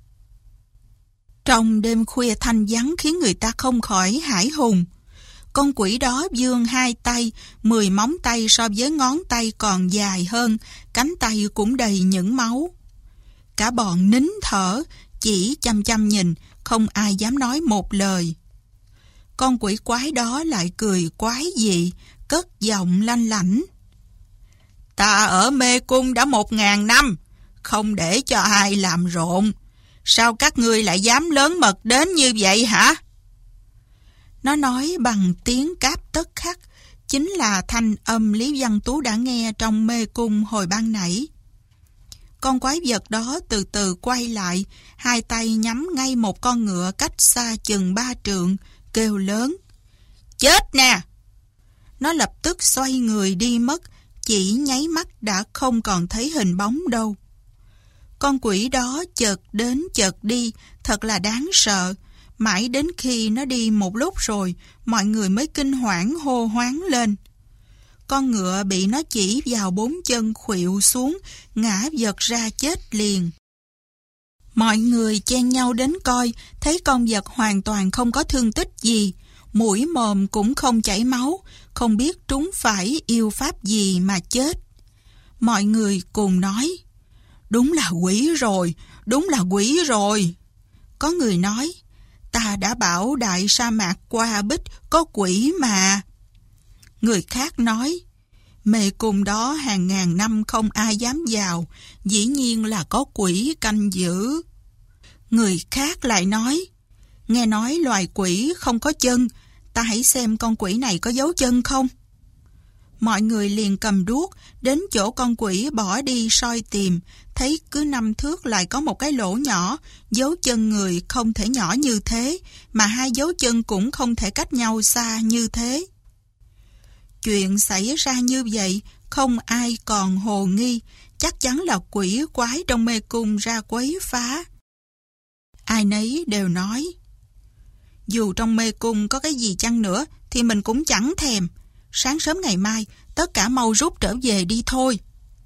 Trong đêm khuya thanh vắng khiến người ta không khỏi hãi hùng. Con quỷ đó vươn 2 tay, 10 móng tay so với ngón tay còn dài hơn, cánh tay cũng đầy những máu. Cả bọn nín thở, chỉ chăm chăm nhìn, không ai dám nói một lời. Con quỷ quái đó lại cười quái dị, cất giọng lanh lảnh: ta ở mê cung đã 1000 năm, không để cho ai làm rộn. Sao các ngươi lại dám lớn mật đến như vậy hả? Nó nói bằng tiếng Cáp Tất Khắc, chính là thanh âm Lý Văn Tú đã nghe trong mê cung hồi ban nãy. Con quái vật đó từ từ quay lại, 2 tay nhắm ngay một con ngựa cách xa chừng 3 trượng, kêu lớn: chết nè! Nó lập tức xoay người đi mất, chỉ nháy mắt đã không còn thấy hình bóng đâu. Con quỷ đó chợt đến chợt đi, thật là đáng sợ. Mãi đến khi nó đi một lúc rồi, mọi người mới kinh hoảng hô hoáng lên. Con ngựa bị nó chỉ vào 4 chân khuỵu xuống, ngã vật ra chết liền. Mọi người chen nhau đến coi, thấy con vật hoàn toàn không có thương tích gì. mũi mồm cũng không chảy máu, không biết trúng phải yêu pháp gì mà chết. Mọi người cùng nói, đúng là quỷ rồi, đúng là quỷ rồi. Có người nói, ta đã bảo đại sa mạc Qua Bích có quỷ mà. Người khác nói, mê cung đó hàng ngàn năm không ai dám vào, dĩ nhiên là có quỷ canh giữ. Người khác lại nói, nghe nói loài quỷ không có chân, ta hãy xem con quỷ này có dấu chân không. Mọi người liền cầm đuốc đến chỗ con quỷ bỏ đi soi tìm, thấy cứ 5 thước lại có một cái lỗ nhỏ, dấu chân người không thể nhỏ như thế, mà 2 dấu chân cũng không thể cách nhau xa như thế. Chuyện xảy ra như vậy, không ai còn hồ nghi, chắc chắn là quỷ quái trong mê cung ra quấy phá. Ai nấy đều nói, dù trong mê cung có cái gì chăng nữa thì mình cũng chẳng thèm. Sáng sớm ngày mai, tất cả mau rút trở về đi thôi.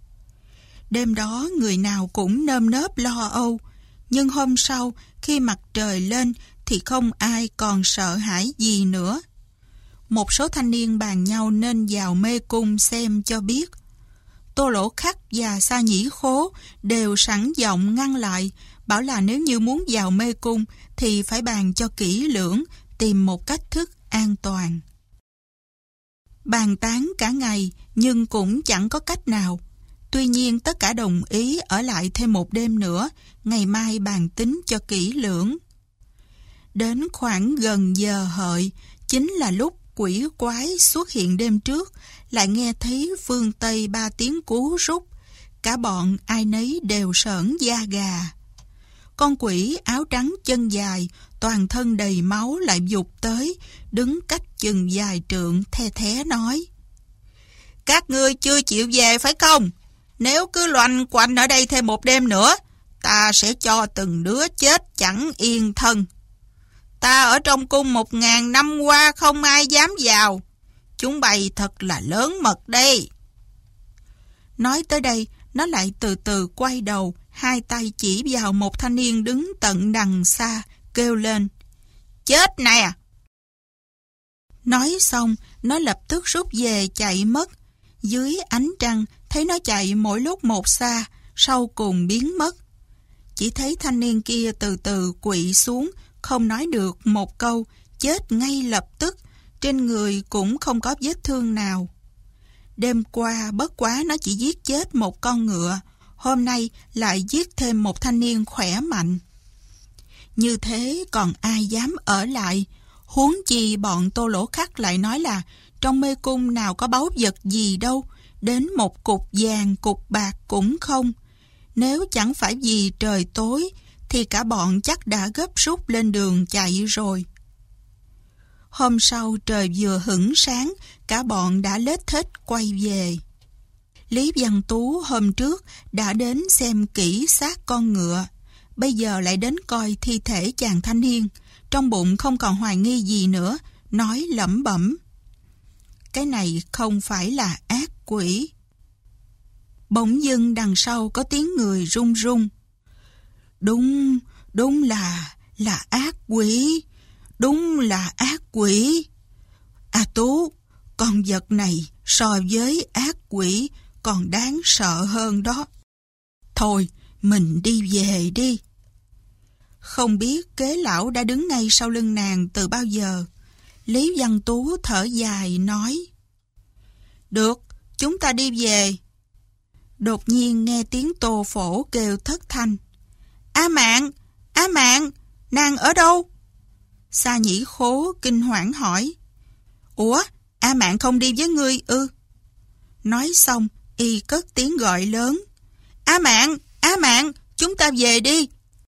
Đêm đó người nào cũng nơm nớp lo âu, nhưng hôm sau khi mặt trời lên thì không ai còn sợ hãi gì nữa. Một số thanh niên bàn nhau nên vào mê cung xem cho biết. Tô Lỗ Khắc và Sa Nhĩ Khố đều sẵn giọng ngăn lại, bảo là nếu như muốn vào mê cung thì phải bàn cho kỹ lưỡng, tìm một cách thức an toàn. Bàn tán cả ngày nhưng cũng chẳng có cách nào. Tuy nhiên tất cả đồng ý ở lại thêm một đêm nữa, ngày mai bàn tính cho kỹ lưỡng. Đến khoảng gần giờ hợi, chính là lúc quỷ quái xuất hiện đêm trước, lại nghe thấy phương Tây 3 tiếng cú rút. Cả bọn ai nấy đều sởn da gà. Con quỷ áo trắng chân dài, toàn thân đầy máu lại vụt tới, đứng cách chừng vài trượng the thé nói, các ngươi chưa chịu về phải không? Nếu cứ loanh quanh ở đây thêm một đêm nữa, ta sẽ cho từng đứa chết chẳng yên thân. Ta ở trong cung 1000 năm qua không ai dám vào. Chúng bày thật là lớn mật đây. Nói tới đây, nó lại từ từ quay đầu, 2 tay chỉ vào một thanh niên đứng tận đằng xa, kêu lên, chết nè! Nói xong, nó lập tức rút về chạy mất. Dưới ánh trăng, thấy nó chạy mỗi lúc một xa, sau cùng biến mất. Chỉ thấy thanh niên kia từ từ quỵ xuống, không nói được một câu, chết ngay lập tức, trên người cũng không có vết thương nào. Đêm qua bất quá nó chỉ giết chết một con ngựa, hôm nay lại giết thêm một thanh niên khỏe mạnh. Như thế còn ai dám ở lại, huống chi bọn Tô Lỗ Khắc lại nói là trong mê cung nào có báu vật gì đâu, đến một cục vàng cục bạc cũng không. Nếu chẳng phải vì trời tối thì cả bọn chắc đã gấp rút lên đường chạy rồi. Hôm sau trời vừa hửng sáng, cả bọn đã lết thết quay về. Lý Văn Tú hôm trước đã đến xem kỹ xác con ngựa, bây giờ lại đến coi thi thể chàng thanh niên, trong bụng không còn hoài nghi gì nữa, nói lẩm bẩm, cái này không phải là ác quỷ. Bỗng dưng đằng sau có tiếng người run run. Đúng là ác quỷ, đúng là ác quỷ. À Tú, con vật này so với ác quỷ còn đáng sợ hơn đó. Thôi, mình đi về đi. Không biết kế lão đã đứng ngay sau lưng nàng từ bao giờ. Lý Văn Tú thở dài nói, được, chúng ta đi về. Đột nhiên nghe tiếng Tô Phổ kêu thất thanh, A Mạn, nàng ở đâu? Sa Nhĩ Khố kinh hoảng hỏi, ủa, A Mạn không đi với ngươi ư? Nói xong, y cất tiếng gọi lớn, A Mạn, chúng ta về đi.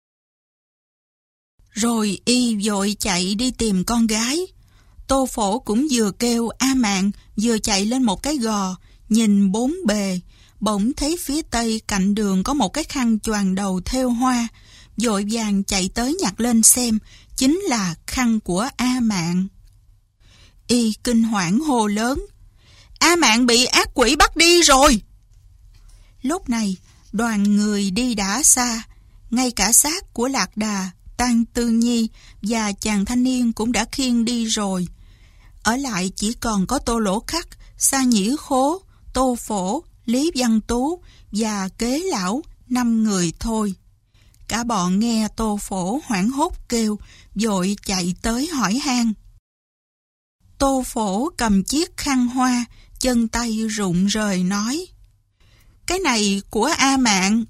Rồi y vội chạy đi tìm con gái. Tô Phổ cũng vừa kêu A Mạn, vừa chạy lên một cái gò, nhìn bốn bề, bỗng thấy phía tây cạnh đường có một cái khăn choàng đầu thêu hoa, vội vàng chạy tới nhặt lên xem, chính là khăn của A Mạn. Y kinh hoảng hô lớn, A Mạn bị ác quỷ bắt đi rồi. Lúc này, đoàn người đi đã xa, ngay cả xác của Lạc Đà, Tang Tư Nhi và chàng thanh niên cũng đã khiêng đi rồi. Ở lại chỉ còn có Tô Lỗ Khắc, Sa Nhĩ Khố, Tô Phổ, Lý Văn Tú và Kế Lão, 5 người thôi. Cả bọn nghe Tô Phổ hoảng hốt kêu, vội chạy tới hỏi han. Tô Phổ cầm chiếc khăn hoa, chân tay rụng rời nói: "Cái này của A Mạn,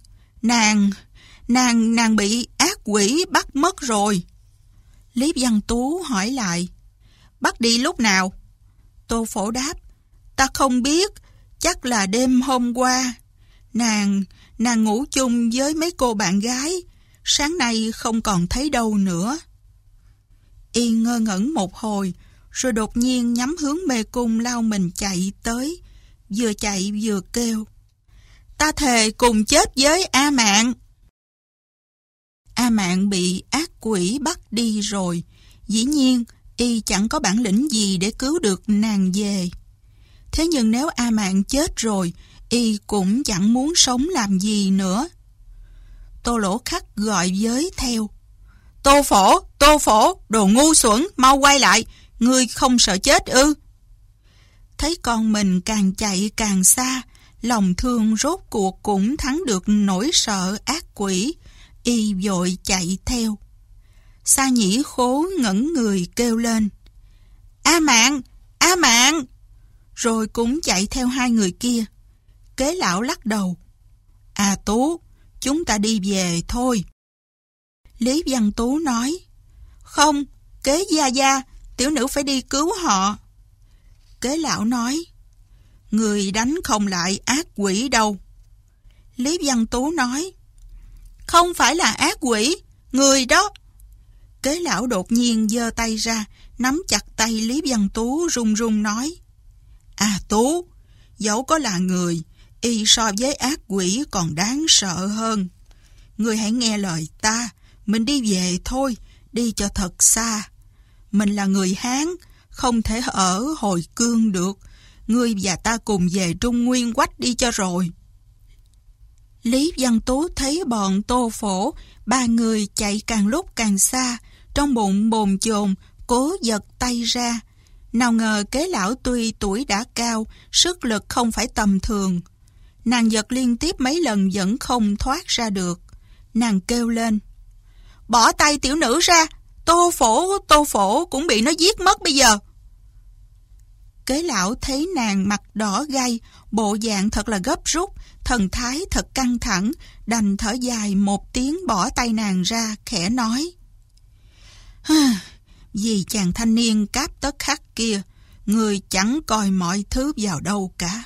nàng bị ác quỷ bắt mất rồi." Lý Văn Tú hỏi lại: "Bắt đi lúc nào?" Tô Phổ đáp: "Ta không biết, chắc là đêm hôm qua. Nàng ngủ chung với mấy cô bạn gái, sáng nay không còn thấy đâu nữa." Y ngơ ngẩn một hồi, rồi đột nhiên nhắm hướng mê cung lao mình chạy tới, vừa chạy vừa kêu: "Ta thề cùng chết với A Mạn." A Mạn bị ác quỷ bắt đi rồi, dĩ nhiên Y chẳng có bản lĩnh gì để cứu được nàng về. Thế nhưng nếu A Mạn chết rồi, Y cũng chẳng muốn sống làm gì nữa. Tô Lỗ Khắc gọi với theo: Tô Phổ, đồ ngu xuẩn, mau quay lại, ngươi không sợ chết ư?" Thấy con mình càng chạy càng xa, lòng thương rốt cuộc cũng thắng được nỗi sợ ác quỷ, Y vội chạy theo. Sa Nhĩ Khố ngẩn người kêu lên: A Mạn!" Rồi cũng chạy theo hai người kia. Kế Lão lắc đầu: "À Tú, chúng ta đi về thôi." Lý Văn Tú nói: "Không, Kế gia, tiểu nữ phải đi cứu họ." Kế Lão nói: "Người đánh không lại ác quỷ đâu." Lý Văn Tú nói: "Không phải là ác quỷ, người đó." Kế Lão đột nhiên giơ tay ra, nắm chặt tay Lý Văn Tú run run nói: "À Tú, dẫu có là người, y so với ác quỷ còn đáng sợ hơn. Ngươi hãy nghe lời ta, mình đi về thôi, đi cho thật xa. Mình là người Hán, không thể ở Hồi Cương được. Ngươi và ta cùng về Trung Nguyên Quách đi cho rồi." Lý Văn Tú thấy bọn Tô Phổ, ba người chạy càng lúc càng xa, trong bụng bồn chồn, cố giật tay ra. Nào ngờ Kế Lão tuy tuổi đã cao, sức lực không phải tầm thường. Nàng giật liên tiếp mấy lần vẫn không thoát ra được. Nàng kêu lên: "Bỏ tay tiểu nữ ra, Tô Phổ cũng bị nó giết mất bây giờ." Kế Lão thấy nàng mặt đỏ gay, bộ dạng thật là gấp rút, thần thái thật căng thẳng, đành thở dài một tiếng bỏ tay nàng ra, khẽ nói: "Vì chàng thanh niên Cáp Tất Khắc kia, người chẳng coi mọi thứ vào đâu cả."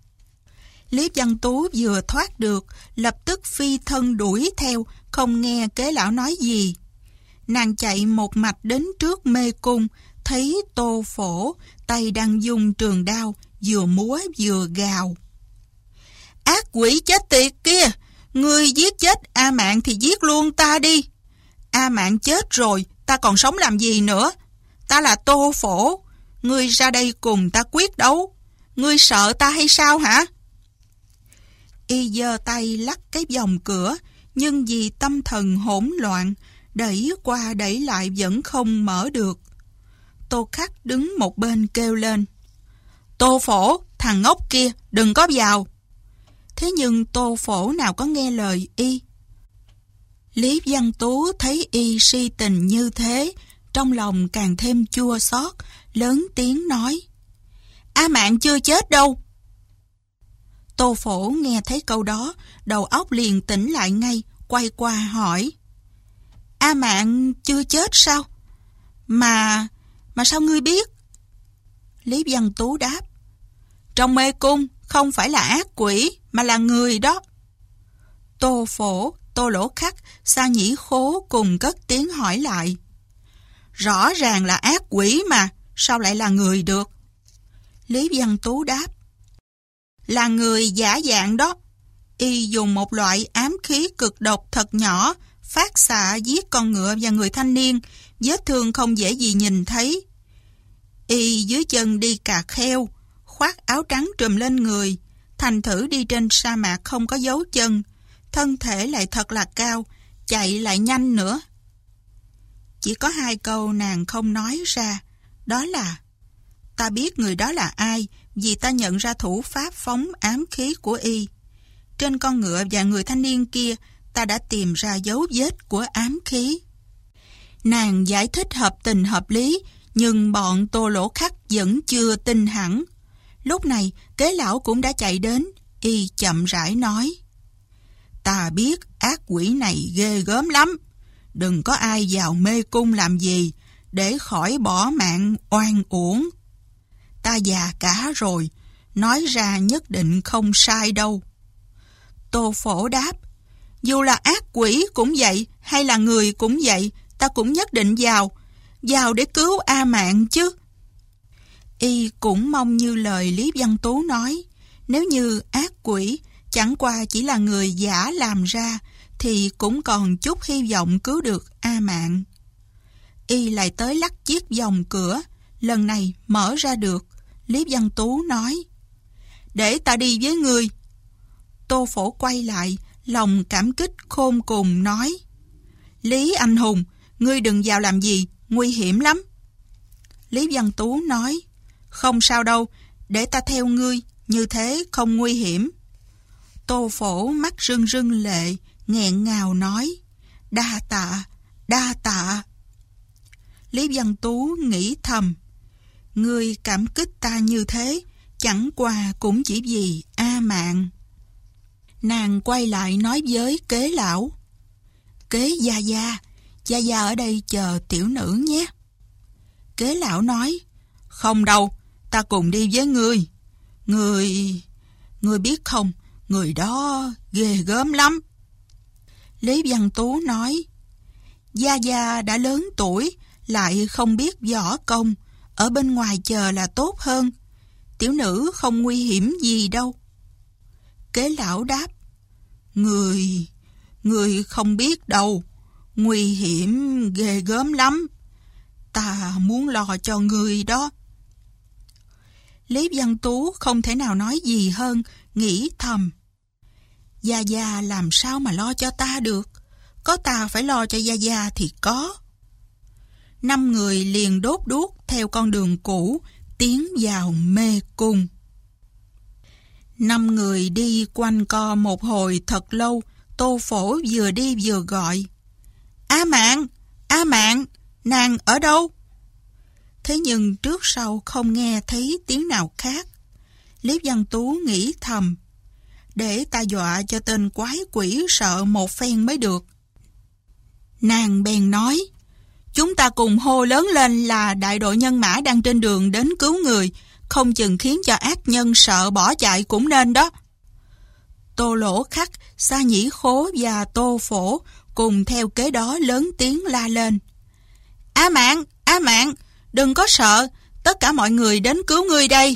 Lý Văn Tú vừa thoát được, lập tức phi thân đuổi theo, không nghe Kế Lão nói gì. Nàng chạy một mạch đến trước mê cung, thấy Tô Phổ tay đang dùng trường đao, vừa múa vừa gào: "Ác quỷ chết tiệt kia, ngươi giết chết A Mạn thì giết luôn ta đi. A Mạn chết rồi, ta còn sống làm gì nữa? Ta là Tô Phổ, ngươi ra đây cùng ta quyết đấu. Ngươi sợ ta hay sao hả?" Y giơ tay lắc cái vòng cửa, nhưng vì tâm thần hỗn loạn, đẩy qua đẩy lại vẫn không mở được. Tô Khắc đứng một bên kêu lên: "Tô Phổ, thằng ngốc kia, đừng có vào." Thế nhưng Tô Phổ nào có nghe lời Y. Lý Văn Tú thấy Y si tình như thế, trong lòng càng thêm chua xót, lớn tiếng nói: "A Mạn chưa chết đâu." Tô Phổ nghe thấy câu đó, đầu óc liền tỉnh lại ngay, quay qua hỏi: "A Mạn chưa chết sao? Mà sao ngươi biết?" Lý Văn Tú đáp: "Trong mê cung không phải là ác quỷ, mà là người đó." Tô Phổ, Tô Lỗ Khắc, Sa Nhĩ Khố cùng cất tiếng hỏi lại: "Rõ ràng là ác quỷ mà, sao lại là người được?" Lý Văn Tú đáp: "Là người giả dạng đó. Y dùng một loại ám khí cực độc thật nhỏ, phát xạ giết con ngựa và người thanh niên, vết thương không dễ gì nhìn thấy. Y dưới chân đi cà kheo, khoác áo trắng trùm lên người, thành thử đi trên sa mạc không có dấu chân, thân thể lại thật là cao, chạy lại nhanh nữa." Chỉ có hai câu nàng không nói ra, đó là: Ta biết người đó là ai, vì ta nhận ra thủ pháp phóng ám khí của y. Trên con ngựa và người thanh niên kia, ta đã tìm ra dấu vết của ám khí. Nàng giải thích hợp tình hợp lý, nhưng bọn Tô Lỗ Khắc vẫn chưa tin hẳn. Lúc này, Kế lão cũng đã chạy đến, y chậm rãi nói: Ta biết ác quỷ này ghê gớm lắm. Đừng có ai vào mê cung làm gì, để khỏi bỏ mạng oan uổng. Ta già cả rồi, nói ra nhất định không sai đâu. Tô Phổ đáp: Dù là ác quỷ cũng vậy, hay là người cũng vậy, ta cũng nhất định vào để cứu A Mạn chứ. Y cũng mong như lời Lý Văn Tú nói, nếu như ác quỷ chẳng qua chỉ là người giả làm ra, thì cũng còn chút hy vọng cứu được A Mạn. Y lại tới lắc chiếc vòng cửa, lần này mở ra được. Lý Văn Tú nói: Để ta đi với ngươi. Tô Phổ quay lại, lòng cảm kích khôn cùng nói: Lý anh hùng, ngươi đừng vào làm gì, nguy hiểm lắm. Lý Văn Tú nói: Không sao đâu, để ta theo ngươi, như thế không nguy hiểm. Tô Phổ mắt rưng rưng lệ, nghẹn ngào nói: Đa tạ, đa tạ. Lý Văn Tú nghĩ thầm: Ngươi cảm kích ta như thế, chẳng qua cũng chỉ vì A Mạn. Nàng quay lại nói với Kế lão: Kế gia gia ở đây chờ tiểu nữ nhé. Kế lão nói: Không đâu, ta cùng đi với ngươi. Ngươi biết không, người đó ghê gớm lắm. Lý Văn Tú nói: Gia gia đã lớn tuổi, lại không biết võ công, ở bên ngoài chờ là tốt hơn. Tiểu nữ không nguy hiểm gì đâu. Kế lão đáp: Người không biết đâu, nguy hiểm ghê gớm lắm. Ta muốn lo cho người đó. Lý Văn Tú không thể nào nói gì hơn, nghĩ thầm: Gia gia làm sao mà lo cho ta được, có ta phải lo cho gia gia thì có. 5 người liền đốt đuốc theo con đường cũ, tiến vào mê cung. 5 người đi quanh co một hồi thật lâu. Tô Phổ vừa đi vừa gọi: A Mạn, A Mạn, nàng ở đâu? Thế nhưng trước sau không nghe thấy tiếng nào khác. Lý Văn Tú nghĩ thầm: Để ta dọa cho tên quái quỷ sợ một phen mới được. Nàng bèn nói: Chúng ta cùng hô lớn lên là đại đội nhân mã đang trên đường đến cứu người, không chừng khiến cho ác nhân sợ bỏ chạy cũng nên đó. Tô Lỗ Khắc, Sa Nhĩ Khố và Tô Phổ cùng theo kế đó lớn tiếng la lên: A Mạn, đừng có sợ, tất cả mọi người đến cứu ngươi đây.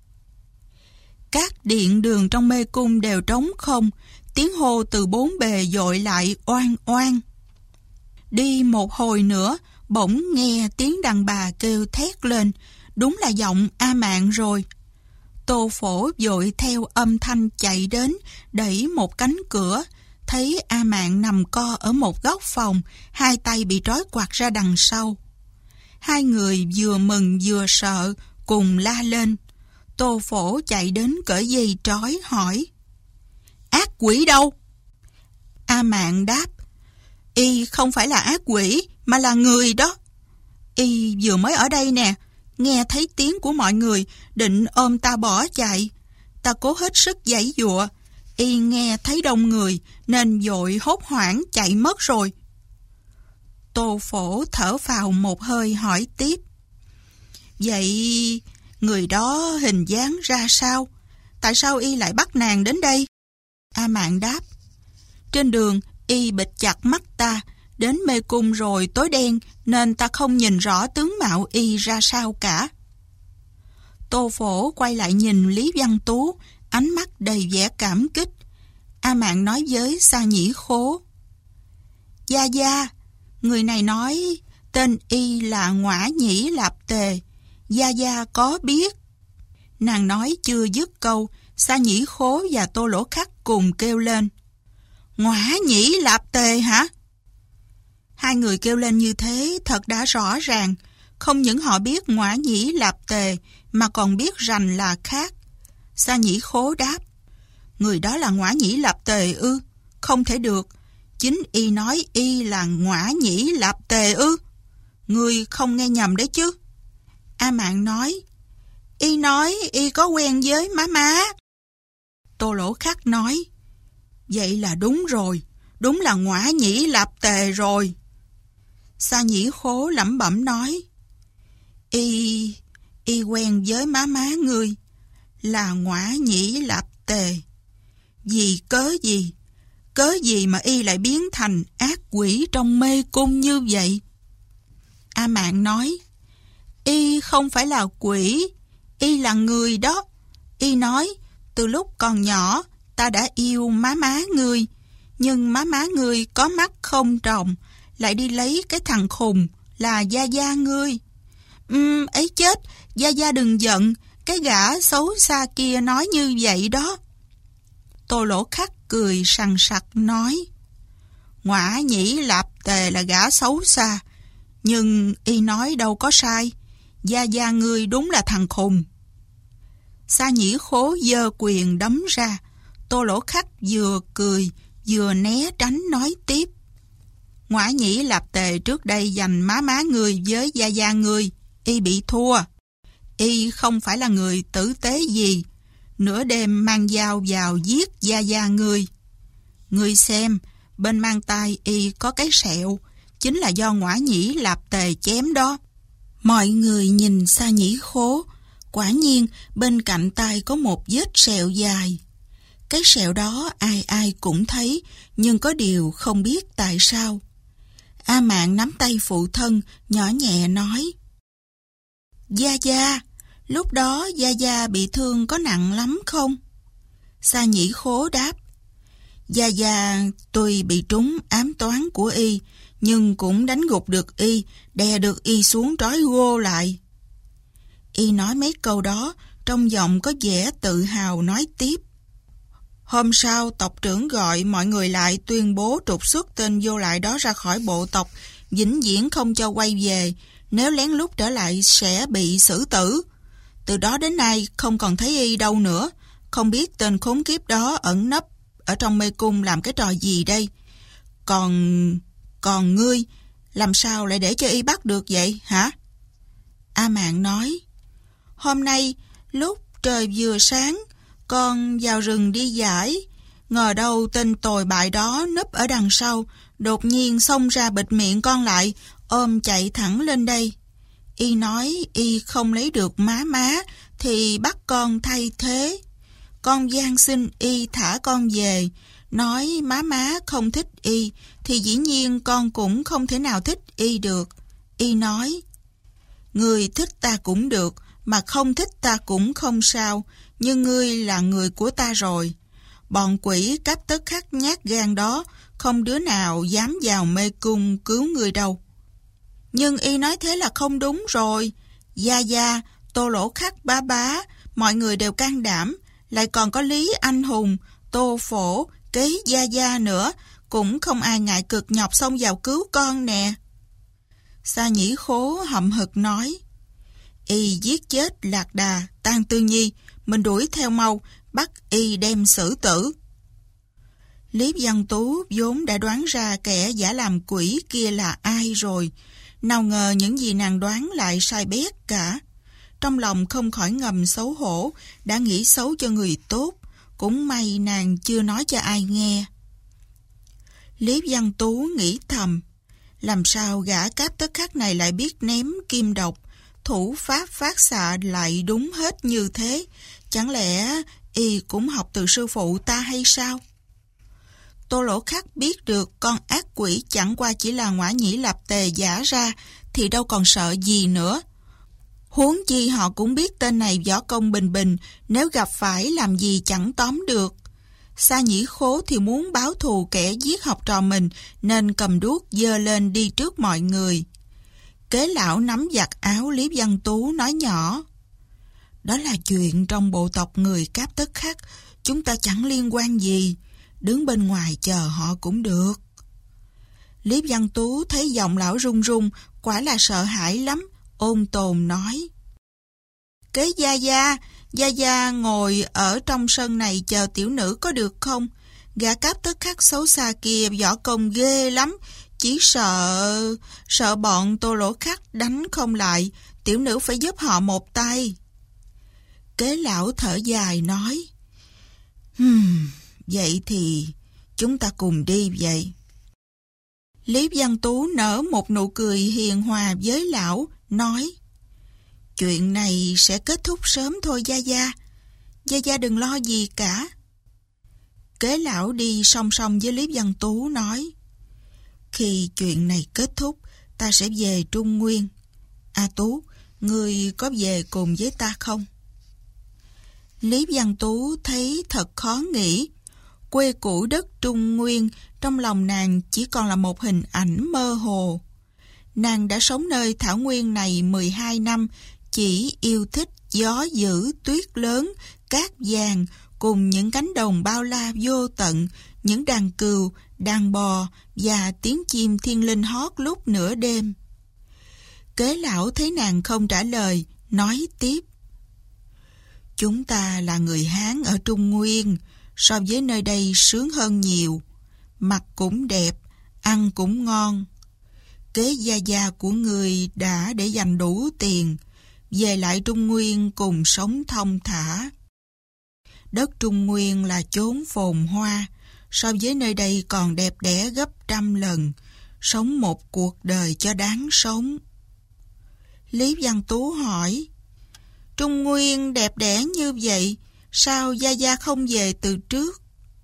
Các điện đường trong mê cung đều trống không, tiếng hô từ bốn bề dội lại oan oan. Đi một hồi nữa, bỗng nghe tiếng đàn bà kêu thét lên, đúng là giọng A Mạn rồi. Tô Phổ vội theo âm thanh chạy đến, đẩy một cánh cửa, thấy A Mạn nằm co ở một góc phòng, hai tay bị trói quạt ra đằng sau. Hai người vừa mừng vừa sợ, cùng la lên. Tô Phổ chạy đến cởi dây trói hỏi: Ác quỷ đâu? A Mạn đáp: Y không phải là ác quỷ, mà là người đó. Y vừa mới ở đây nè, nghe thấy tiếng của mọi người, định ôm ta bỏ chạy. Ta cố hết sức giãy giụa, Y nghe thấy đông người, nên vội hốt hoảng chạy mất rồi. Tô Phổ thở phào một hơi hỏi tiếp: Vậy người đó hình dáng ra sao? Tại sao Y lại bắt nàng đến đây? A Mạn đáp: Trên đường Y bịt chặt mắt ta, đến mê cung rồi tối đen, nên ta không nhìn rõ tướng mạo Y ra sao cả. Tô Phổ quay lại nhìn Lý Văn Tú, ánh mắt đầy vẻ cảm kích. A Mạn nói với Sa Nhĩ Khố: Gia gia, người này nói tên Y là Ngõa Nhĩ Lạp Tề, gia gia có biết? Nàng nói chưa dứt câu, Sa Nhĩ Khố và Tô Lỗ Khắc cùng kêu lên: Ngõa Nhĩ Lạp Tề hả? Hai người kêu lên như thế thật đã rõ ràng. Không những họ biết Ngoả Nhĩ Lạp Tề mà còn biết rành là khác. Sa Nhĩ Khố đáp: người đó là Ngoả Nhĩ Lạp Tề ư? Không thể được. Chính y nói y là Ngoả Nhĩ Lạp Tề ư? Ngươi không nghe nhầm đấy chứ? A Mạn nói: y nói y có quen với má má. Tô Lỗ Khắc nói: vậy là đúng rồi, đúng là Ngoả Nhĩ Lạp Tề rồi. Sa Nhĩ Khố lẩm bẩm nói: y quen với má má ngươi là Ngoả Nhĩ Lạp Tề. Vì cớ gì mà y lại biến thành ác quỷ trong mê cung như vậy? A Mạn nói: y không phải là quỷ, y là người đó. Y nói: từ lúc còn nhỏ ta đã yêu má má ngươi, nhưng má má ngươi có mắt không tròng, lại đi lấy cái thằng khùng là Gia Gia ngươi. Ấy chết, Gia Gia đừng giận, cái gã xấu xa kia nói như vậy đó. Tô Lỗ Khắc cười sằng sặc nói: Ngoả Nhĩ Lạp Tề là gã xấu xa, nhưng y nói đâu có sai, Gia Gia ngươi đúng là thằng khùng. Sa Nhĩ Khố giơ quyền đấm ra. Tô Lỗ Khắc vừa cười vừa né tránh nói tiếp: Ngoả Nhĩ Lạp Tề trước đây giành má má người với Gia Gia người, y bị thua. Y không phải là người tử tế gì, nửa đêm mang dao vào giết Gia Gia người. Ngươi xem, bên mang tay y có cái sẹo, chính là do Ngoả Nhĩ Lạp Tề chém đó. Mọi người nhìn Sa Nhĩ Khố, quả nhiên bên cạnh tay có một vết sẹo dài. Cái sẹo đó ai ai cũng thấy, nhưng có điều không biết tại sao. A Mạn nắm tay phụ thân, nhỏ nhẹ nói: Gia Gia, lúc đó Gia Gia bị thương có nặng lắm không? Sa Nhĩ Khố đáp: Gia Gia tuy bị trúng ám toán của y, nhưng cũng đánh gục được y, đè được y xuống trói gô lại. Y nói mấy câu đó, trong giọng có vẻ tự hào nói tiếp: Hôm sau, tộc trưởng gọi mọi người lại tuyên bố trục xuất tên vô lại đó ra khỏi bộ tộc, vĩnh viễn không cho quay về, nếu lén lút trở lại sẽ bị xử tử. Từ đó đến nay không còn thấy y đâu nữa, không biết tên khốn kiếp đó ẩn nấp ở trong mê cung làm cái trò gì đây. Còn ngươi, làm sao lại để cho y bắt được vậy hả? A Mạn nói: Hôm nay, lúc trời vừa sáng, con vào rừng đi dải, ngờ đâu tên tồi bại đó núp ở đằng sau, đột nhiên xông ra bịt miệng con lại, ôm chạy thẳng lên đây. Y nói y không lấy được má má thì bắt con thay thế. Con van xin y thả con về, nói má má không thích y thì dĩ nhiên con cũng không thể nào thích y được. Y nói: Người thích ta cũng được, mà không thích ta cũng không sao, nhưng ngươi là người của ta rồi. Bọn quỷ Cáp Tất Khắc nhát gan đó, không đứa nào dám vào mê cung cứu ngươi đâu. Nhưng y nói thế là không đúng rồi. Gia Gia, Tô Lỗ Khắc bá, mọi người đều can đảm, lại còn có Lý Anh Hùng, Tô Phổ, kế Gia Gia nữa, cũng không ai ngại cực nhọc xông vào cứu con nè. Sa Nhĩ Khố hậm hực nói: Y giết chết Lạc Đà, Tang Tư Nhi, mình đuổi theo mau, bắt y đem xử tử. Lý Văn Tú vốn đã đoán ra kẻ giả làm quỷ kia là ai rồi, nào ngờ những gì nàng đoán lại sai bét cả. Trong lòng không khỏi ngầm xấu hổ, đã nghĩ xấu cho người tốt, cũng may nàng chưa nói cho ai nghe. Lý Văn Tú nghĩ thầm, làm sao gã Cáp Tất Khắc này lại biết ném kim độc, thủ pháp phát xạ lại đúng hết như thế, chẳng lẽ y cũng học từ sư phụ ta hay sao? Tô Lỗ Khắc biết được con ác quỷ chẳng qua chỉ là Ngoả Nhĩ Lạp Tề giả ra thì đâu còn sợ gì nữa. Huống chi họ cũng biết tên này võ công bình bình, nếu gặp phải làm gì chẳng tóm được. Sa Nhĩ Khố thì muốn báo thù kẻ giết học trò mình, nên cầm đuốc giơ lên đi trước mọi người. Kế lão nắm giặt áo Lý Văn Tú nói nhỏ: Đó là chuyện trong bộ tộc người Cáp Tất Khắc, chúng ta chẳng liên quan gì, đứng bên ngoài chờ họ cũng được. Lý Văn Tú thấy giọng lão run run, quả là sợ hãi lắm, Ôn Tồn nói: Kế Gia Gia ngồi ở trong sân này chờ tiểu nữ có được không? Gã cáp tức khắc xấu xa kia võ công ghê lắm, chỉ sợ bọn Tô Lỗ Khắc đánh không lại, tiểu nữ phải giúp họ một tay. Kế lão thở dài nói: Vậy thì chúng ta cùng đi vậy. Lý Văn Tú nở một nụ cười hiền hòa với lão, nói: Chuyện này sẽ kết thúc sớm thôi Gia Gia. Gia Gia đừng lo gì cả. Kế lão đi song song với Lý Văn Tú nói: Khi chuyện này kết thúc, ta sẽ về Trung Nguyên. A Tú, ngươi có về cùng với ta không? Lý Văn Tú thấy thật khó nghĩ. Quê cũ đất Trung Nguyên trong lòng nàng chỉ còn là một hình ảnh mơ hồ. Nàng đã sống nơi thảo nguyên này 12 năm, chỉ yêu thích gió dữ, tuyết lớn, cát vàng cùng những cánh đồng bao la vô tận, những đàn cừu, đàn bò và tiếng chim thiên linh hót lúc nửa đêm. Kế lão thấy nàng không trả lời, nói tiếp: Chúng ta là người Hán ở Trung Nguyên, so với nơi đây sướng hơn nhiều. Mặt cũng đẹp, ăn cũng ngon. Kế Gia của người đã để dành đủ tiền, về lại Trung Nguyên cùng sống thong thả. Đất Trung Nguyên là chốn phồn hoa, so với nơi đây còn đẹp đẽ gấp trăm lần, sống một cuộc đời cho đáng sống. Lý Văn Tú hỏi: Trung Nguyên đẹp đẽ như vậy, sao Gia không về từ trước?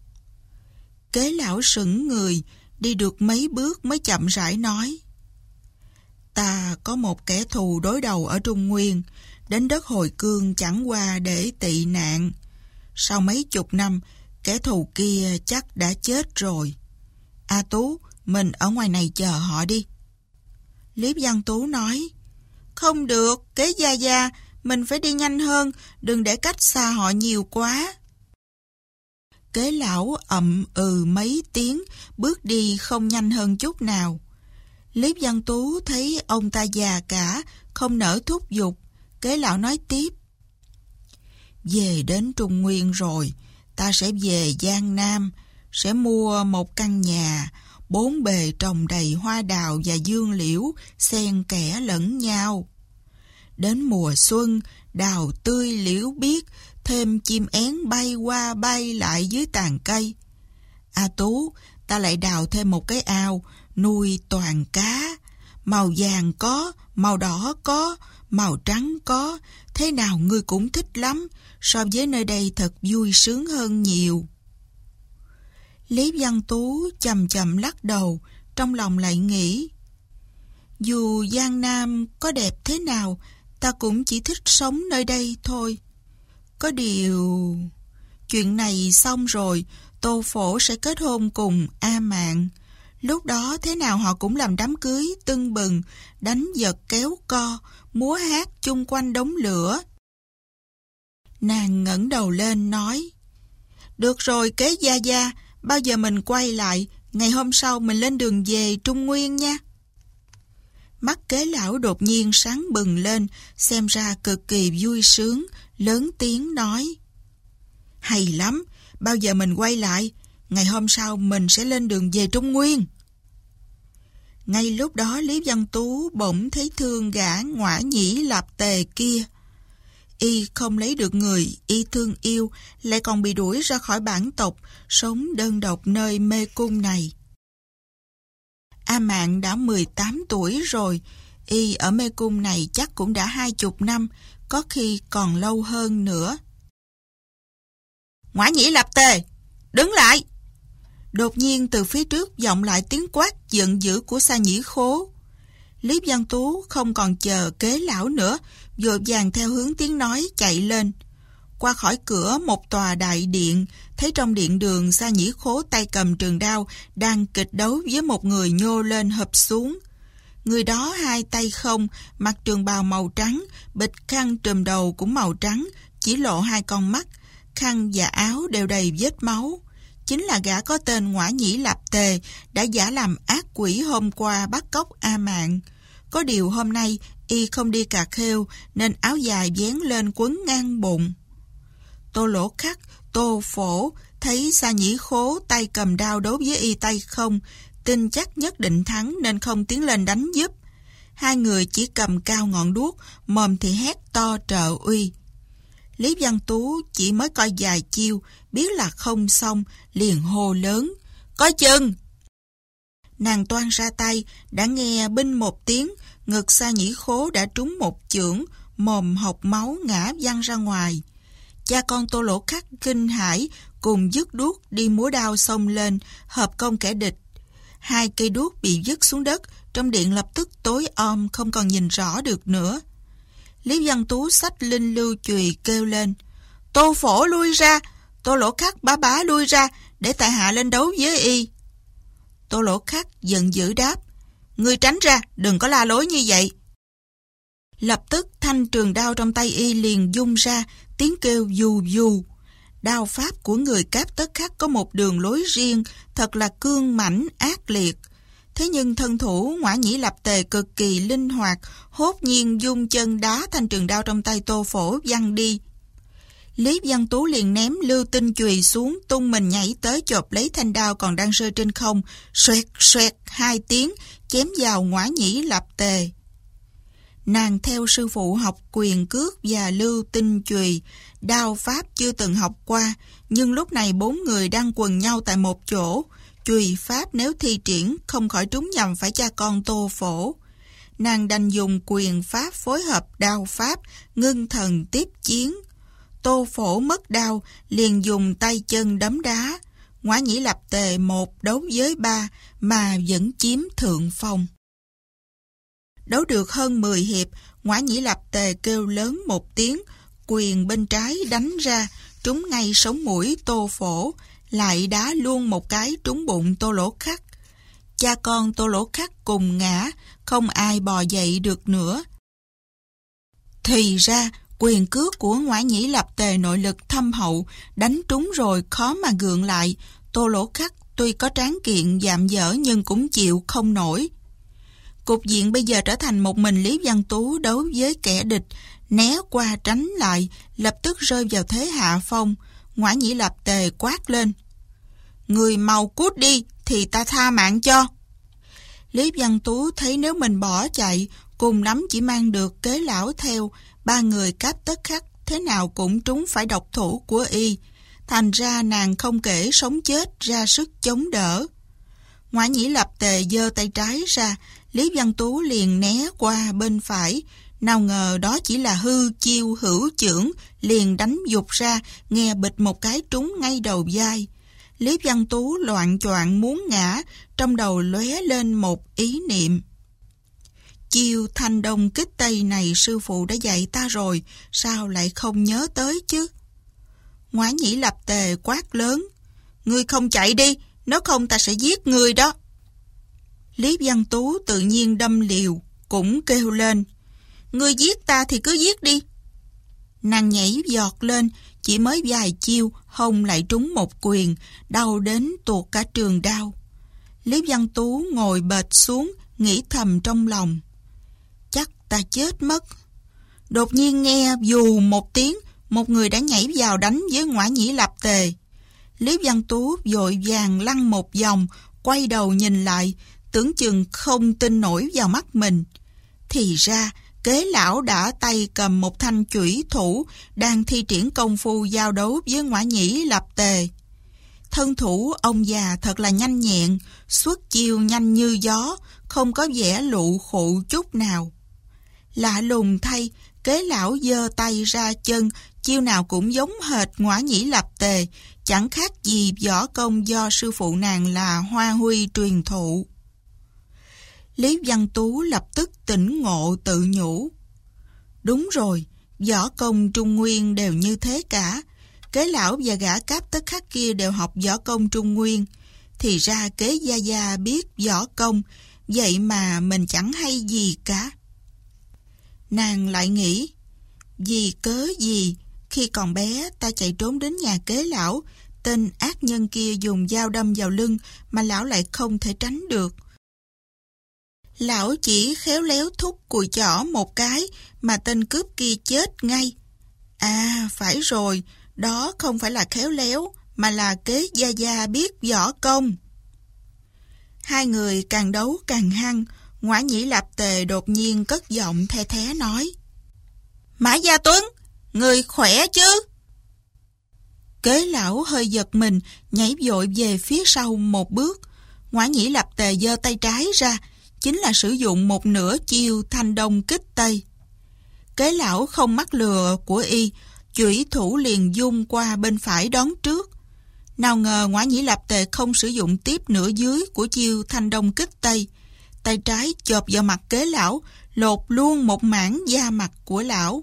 Kế lão sững người, đi được mấy bước mới chậm rãi nói: Ta có một kẻ thù đối đầu ở Trung Nguyên, đến đất Hồi Cương chẳng qua để tị nạn. Sau mấy chục năm, kẻ thù kia chắc đã chết rồi. A Tú, mình ở ngoài này chờ họ đi. Lý Văn Tú nói: Không được, Kế Gia, mình phải đi nhanh hơn, đừng để cách xa họ nhiều quá. Kế lão ậm mấy tiếng, bước đi không nhanh hơn chút nào. Lý Văn Tú thấy ông ta già cả, không nỡ thúc giục. Kế lão nói tiếp: Về đến Trung Nguyên rồi, ta sẽ về Giang Nam, sẽ mua một căn nhà, 4 bề trồng đầy hoa đào và dương liễu, xen kẽ lẫn nhau. Đến mùa xuân, đào tươi liễu biếc, thêm chim én bay qua bay lại dưới tàn cây. A Tú, ta lại đào thêm một cái ao, nuôi toàn cá. Màu vàng có, màu đỏ có, màu trắng có, thế nào ngươi cũng thích lắm, so với nơi đây thật vui sướng hơn nhiều. Lý Văn Tú chậm chậm lắc đầu, trong lòng lại nghĩ: Dù Giang Nam có đẹp thế nào, ta cũng chỉ thích sống nơi đây thôi. Có điều... Chuyện này xong rồi, Tô Phổ sẽ kết hôn cùng A Mạn. Lúc đó thế nào họ cũng làm đám cưới tưng bừng, đánh giật kéo co, múa hát chung quanh đống lửa. Nàng ngẩng đầu lên nói: Được rồi Kế Gia, bao giờ mình quay lại, ngày hôm sau mình lên đường về Trung Nguyên nha. Mắt Kế lão đột nhiên sáng bừng lên, xem ra cực kỳ vui sướng, lớn tiếng nói: Hay lắm, bao giờ mình quay lại, ngày hôm sau mình sẽ lên đường về Trung Nguyên. Ngay lúc đó Lý Văn Tú bỗng thấy thương gã Ngoả Nhĩ Lạp Tề kia. Y không lấy được người y thương yêu, lại còn bị đuổi ra khỏi bản tộc, sống đơn độc nơi mê cung này. A Mạn đã 18 tuổi rồi, y ở mê cung này chắc cũng đã 20 năm, có khi còn lâu hơn nữa. Ngoả Nhĩ Lạp Tề, đứng lại! Đột nhiên từ phía trước vọng lại tiếng quát giận dữ của Sa Nhĩ Khố. Lý Văn Tú không còn chờ Kế lão nữa, vội vàng theo hướng tiếng nói chạy lên. Qua khỏi cửa một tòa đại điện, thấy trong điện đường Sa Nhĩ Khố tay cầm trường đao đang kịch đấu với một người nhô lên hụp xuống. Người đó hai tay không, mặc trường bào màu trắng, bịch khăn trùm đầu cũng màu trắng, chỉ lộ 2 con mắt, khăn và áo đều đầy vết máu. Chính là gã có tên Ngoả Nhĩ Lạp Tề đã giả làm ác quỷ hôm qua bắt cóc A Mạn. Có điều hôm nay y không đi cà khêu nên áo dài vén lên quấn ngang bụng. Tô Lỗ Khắc, Tô Phổ thấy Sa Nhĩ Khố tay cầm đao đấu với y tay không, tin chắc nhất định thắng nên không tiến lên đánh giúp. Hai người chỉ cầm cao ngọn đuốc, mồm thì hét to trợ uy. Lý Văn Tú chỉ mới coi vài chiêu, biết là không xong, liền hô lớn: "Coi chừng!" Nàng toan ra tay, đã nghe binh một tiếng, ngực Sa Nhĩ Khố đã trúng một chưởng, mồm hộc máu ngã văng ra ngoài. Cha con Tô Lỗ Khắc kinh hãi, cùng dứt đuốc đi múa đao xông lên, hợp công kẻ địch. Hai cây đuốc bị vứt xuống đất, trong điện lập tức tối om, không còn nhìn rõ được nữa. Lý Văn Tú xách linh lưu chùy kêu lên: "Tô Phổ lui ra! Tô Lỗ Khắc bá lui ra, để tại hạ lên đấu với y." Tô Lỗ Khắc giận dữ đáp: "Ngươi tránh ra, đừng có la lối như vậy." Lập tức thanh trường đao trong tay y liền vung ra, tiếng kêu dù dù. Đao pháp của người Cáp Tất Khắc có một đường lối riêng, thật là cương mãnh ác liệt. Thế nhưng thân thủ Ngoã Nhĩ Lập Tề cực kỳ linh hoạt, hốt nhiên dung chân đá thanh trường đao trong tay Tô Phổ văng đi. Lý Văn Tú liền ném lưu tinh chùy xuống, tung mình nhảy tới chộp lấy thanh đao còn đang rơi trên không, xoẹt xoẹt hai tiếng, chém vào Ngoã Nhĩ Lập Tề. Nàng theo sư phụ học quyền cước và lưu tinh chùy, đao pháp chưa từng học qua, nhưng lúc này bốn người đang quần nhau tại một chỗ, chùy pháp nếu thi triển không khỏi trúng nhầm phải cha con Tô Phổ. Nàng đành dùng quyền pháp phối hợp đao pháp, ngưng thần tiếp chiến. Tô Phổ mất đao, liền dùng tay chân đấm đá. Ngoã Nhĩ Lập Tề 1 đấu với 3 mà vẫn chiếm thượng phong. Đấu được hơn 10 hiệp, Ngoã Nhĩ Lập Tề kêu lớn một tiếng, quyền bên trái đánh ra, trúng ngay sống mũi Tô Phổ, lại đá luôn một cái trúng bụng Tô Lỗ Khắc. Cha con Tô Lỗ Khắc cùng ngã, không ai bò dậy được nữa. Thì ra, quyền cước của Ngoã Nhĩ Lập Tề nội lực thâm hậu, đánh trúng rồi khó mà gượng lại. Tô Lỗ Khắc tuy có tráng kiện dạm dở nhưng cũng chịu không nổi. Cục diện bây giờ trở thành một mình Lý Văn Tú đấu với kẻ địch, né qua tránh lại, lập tức rơi vào thế hạ phong. Ngoã Nhĩ Lập Tề quát lên: "Người mau cút đi, thì ta tha mạng cho." Lý Văn Tú thấy nếu mình bỏ chạy, cùng lắm chỉ mang được Kế Lão theo, ba người Cáp Tất Khắc thế nào cũng trúng phải độc thủ của y. Thành ra nàng không kể sống chết ra sức chống đỡ. Ngoã Nhĩ Lập Tề giơ tay trái ra, Lý Văn Tú liền né qua bên phải. Nào ngờ đó chỉ là hư chiêu hữu chưởng, liền đánh dục ra, nghe bịch một cái trúng ngay đầu vai. Lý Văn Tú loạng choạng muốn ngã, trong đầu lóe lên một ý niệm: chiêu Thanh Đông Kích Tây này sư phụ đã dạy ta rồi, sao lại không nhớ tới chứ? Ngoã Nhĩ Lập Tề quát lớn: "Ngươi không chạy đi, nếu không ta sẽ giết ngươi đó." Lý Văn Tú tự nhiên đâm liều, cũng kêu lên: "Ngươi giết ta thì cứ giết đi." Nàng nhảy giọt lên, chỉ mới vài chiêu, hông lại trúng một quyền, đau đến tuột cả trường đao. Lý Văn Tú ngồi bệt xuống, nghĩ thầm trong lòng: chắc ta chết mất. Đột nhiên nghe dù một tiếng, một người đã nhảy vào đánh với Ngoã Nhĩ Lập Tề. Lý Văn Tú vội vàng lăn một vòng, quay đầu nhìn lại, tưởng chừng không tin nổi vào mắt mình. Thì ra, Kế Lão đã tay cầm một thanh chủy thủ, đang thi triển công phu giao đấu với Ngoã Nhĩ Lập Tề. Thân thủ ông già thật là nhanh nhẹn, xuất chiêu nhanh như gió, không có vẻ lụ khụ chút nào. Lạ lùng thay, Kế Lão giơ tay ra chân, chiêu nào cũng giống hệt Ngoã Nhĩ Lập Tề, chẳng khác gì võ công do sư phụ nàng là Hoa Huy truyền thụ. Lý Văn Tú lập tức tỉnh ngộ tự nhủ: đúng rồi, võ công Trung Nguyên đều như thế cả. Kế Lão và gã Cáp Tất Khắc kia đều học võ công Trung Nguyên. Thì ra Kế Gia Gia biết võ công, vậy mà mình chẳng hay gì cả. Nàng lại nghĩ, vì cớ gì khi còn bé ta chạy trốn đến nhà Kế Lão, tên ác nhân kia dùng dao đâm vào lưng mà lão lại không thể tránh được. Lão chỉ khéo léo thúc cùi chỏ một cái mà tên cướp kia chết ngay. À, phải rồi, đó không phải là khéo léo, mà là kế gia gia biết võ công. Hai người càng đấu càng hăng, Ngoã Nhĩ Lạp Tề đột nhiên cất giọng the thé nói: Mã Gia Tuấn, người khỏe chứ? Kế lão hơi giật mình, nhảy vội về phía sau một bước. Ngoã Nhĩ Lạp Tề giơ tay trái ra, chính là sử dụng một nửa chiêu Thanh Đông Kích Tây. Kế lão không mắc lừa của y, chủy thủ liền dung qua bên phải đón trước. Nào ngờ Ngoã Nhĩ Lạp Tề không sử dụng tiếp nửa dưới của chiêu Thanh Đông Kích Tây. Tay trái chộp vào mặt kế lão, lột luôn một mảng da mặt của lão.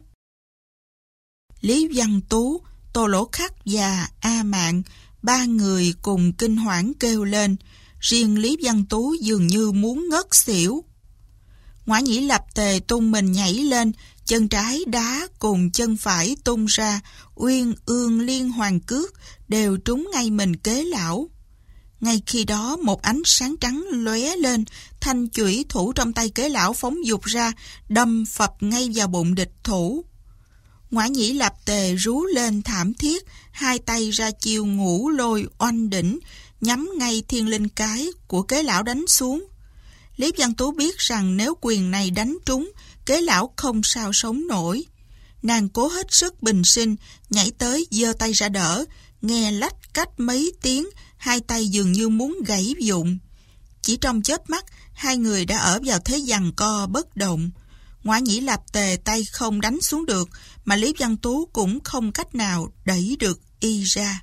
Lý Văn Tú, Tô Lỗ Khắc và A Mạn, ba người cùng kinh hoảng kêu lên. Riêng Lý Văn Tú dường như muốn ngất xỉu. Ngoã Nhĩ Lạp Tề tung mình nhảy lên, chân trái đá cùng chân phải tung ra, uyên ương liên hoàn cước, đều trúng ngay mình kế lão. Ngay khi đó một ánh sáng trắng lóe lên, thanh chủy thủ trong tay kế lão phóng dục ra, đâm phập ngay vào bụng địch thủ. Ngoã Nhĩ Lạp Tề rú lên thảm thiết, hai tay ra chiêu Ngũ Lôi Oanh Đỉnh, nhắm ngay thiên linh cái của kế lão đánh xuống. Lý Văn Tú biết rằng nếu quyền này đánh trúng, kế lão không sao sống nổi. Nàng cố hết sức bình sinh, nhảy tới giơ tay ra đỡ, nghe lách cách mấy tiếng, hai tay dường như muốn gãy vụn. Chỉ trong chớp mắt, hai người đã ở vào thế giằng co bất động. Ngoã Nhĩ Lạp Tề tay không đánh xuống được, mà Lý Văn Tú cũng không cách nào đẩy được y ra.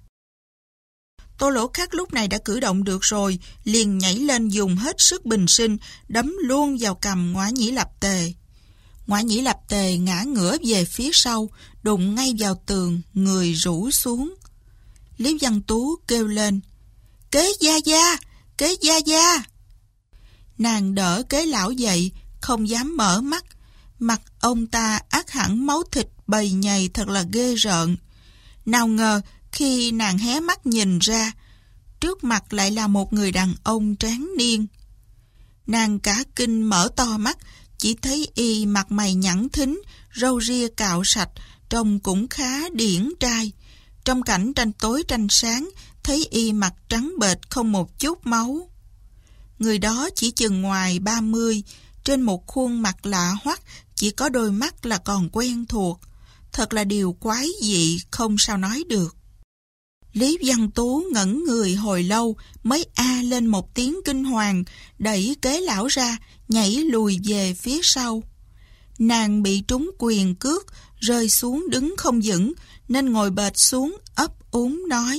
Tô Lỗ Khắc lúc này đã cử động được rồi, liền nhảy lên dùng hết sức bình sinh, đấm luôn vào cằm Ngoã Nhĩ Lạp Tề. Ngoã Nhĩ Lạp Tề ngã ngửa về phía sau, đụng ngay vào tường, người rũ xuống. Lý Văn Tú kêu lên: Kế gia gia! Kế gia gia! Nàng đỡ kế lão dậy, không dám mở mắt. Mặt ông ta át hẳn máu thịt bầy nhầy thật là ghê rợn. Nào ngờ khi nàng hé mắt nhìn ra, trước mặt lại là một người đàn ông tráng niên. Nàng cả kinh mở to mắt, chỉ thấy y mặt mày nhẵn thính, râu ria cạo sạch, trông cũng khá điển trai. Trong cảnh tranh tối tranh sáng, thấy y mặt trắng bệch không một chút máu. Người đó chỉ chừng ngoài 30, trên một khuôn mặt lạ hoắc, chỉ có đôi mắt là còn quen thuộc. Thật là điều quái dị, không sao nói được. Lý Văn Tú ngẩn người hồi lâu mới a lên một tiếng kinh hoàng, đẩy kế lão ra, nhảy lùi về phía sau. Nàng bị trúng quyền cước, rơi xuống đứng không vững, nên ngồi bệt xuống ấp úng nói: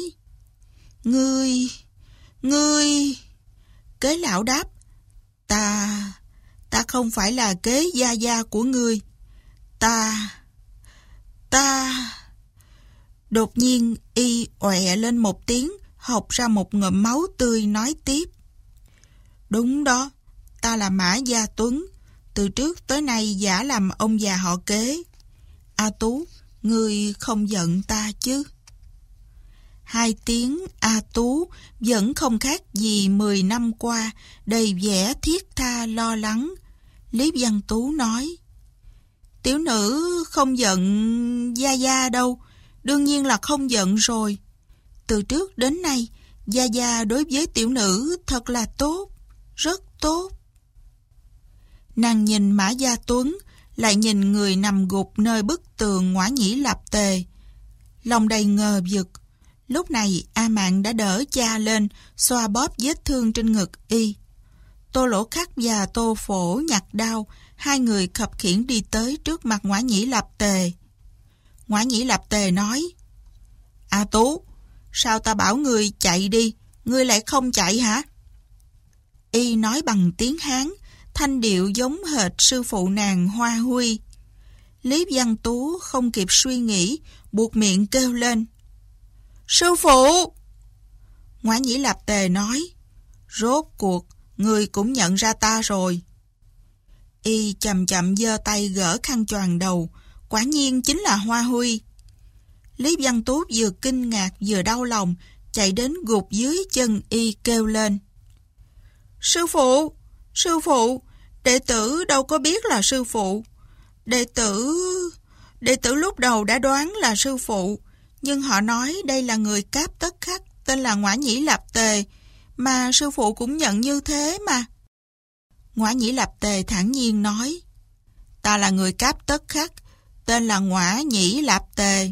Ngươi... Kế lão đáp: Ta không phải là kế gia gia của ngươi. Ta... Đột nhiên y ọe lên một tiếng, hộc ra một ngụm máu tươi nói tiếp: Đúng đó, ta là Mã Gia Tuấn, từ trước tới nay giả làm ông già họ Kế. A Tú, ngươi không giận ta chứ? Hai tiếng A Tú vẫn không khác gì 10 năm qua, đầy vẻ thiết tha lo lắng. Lý Văn Tú nói: Tiểu nữ không giận gia gia đâu, đương nhiên là không giận rồi. Từ trước đến nay, gia gia đối với tiểu nữ thật là tốt, rất tốt. Nàng nhìn Mã Gia Tuấn, lại nhìn người nằm gục nơi bức tường Ngoã Nhĩ Lạp Tề, lòng đầy ngờ vực. Lúc này A Mạn đã đỡ cha lên, xoa bóp vết thương trên ngực y. Tô Lỗ Khắc và Tô Phổ nhặt đao, hai người khập khiễng đi tới trước mặt Ngoã Nhĩ Lạp Tề. Ngoã Nhĩ Lạp Tề nói: A Tú, sao ta bảo ngươi chạy đi, ngươi lại không chạy hả? Y nói bằng tiếng Hán, thanh điệu giống hệt sư phụ nàng Hoa Huy. Lý Văn Tú không kịp suy nghĩ, buột miệng kêu lên: Sư phụ! Ngoã Nhĩ Lạp Tề nói: Rốt cuộc, ngươi cũng nhận ra ta rồi. Y chậm chậm giơ tay gỡ khăn choàng đầu, quả nhiên chính là Hoa Huy. Lý Văn Tú vừa kinh ngạc vừa đau lòng, chạy đến gục dưới chân y kêu lên: Sư phụ! Sư phụ! Đệ tử đâu có biết là sư phụ. Đệ tử lúc đầu đã đoán là sư phụ, nhưng họ nói đây là người Cáp Tất Khắc tên là Ngoã Nhĩ Lạp Tề, mà sư phụ cũng nhận như thế mà. Ngoã Nhĩ Lạp Tề thản nhiên nói, ta là người Cáp Tất Khắc, tên là Ngoã Nhĩ Lạp Tề.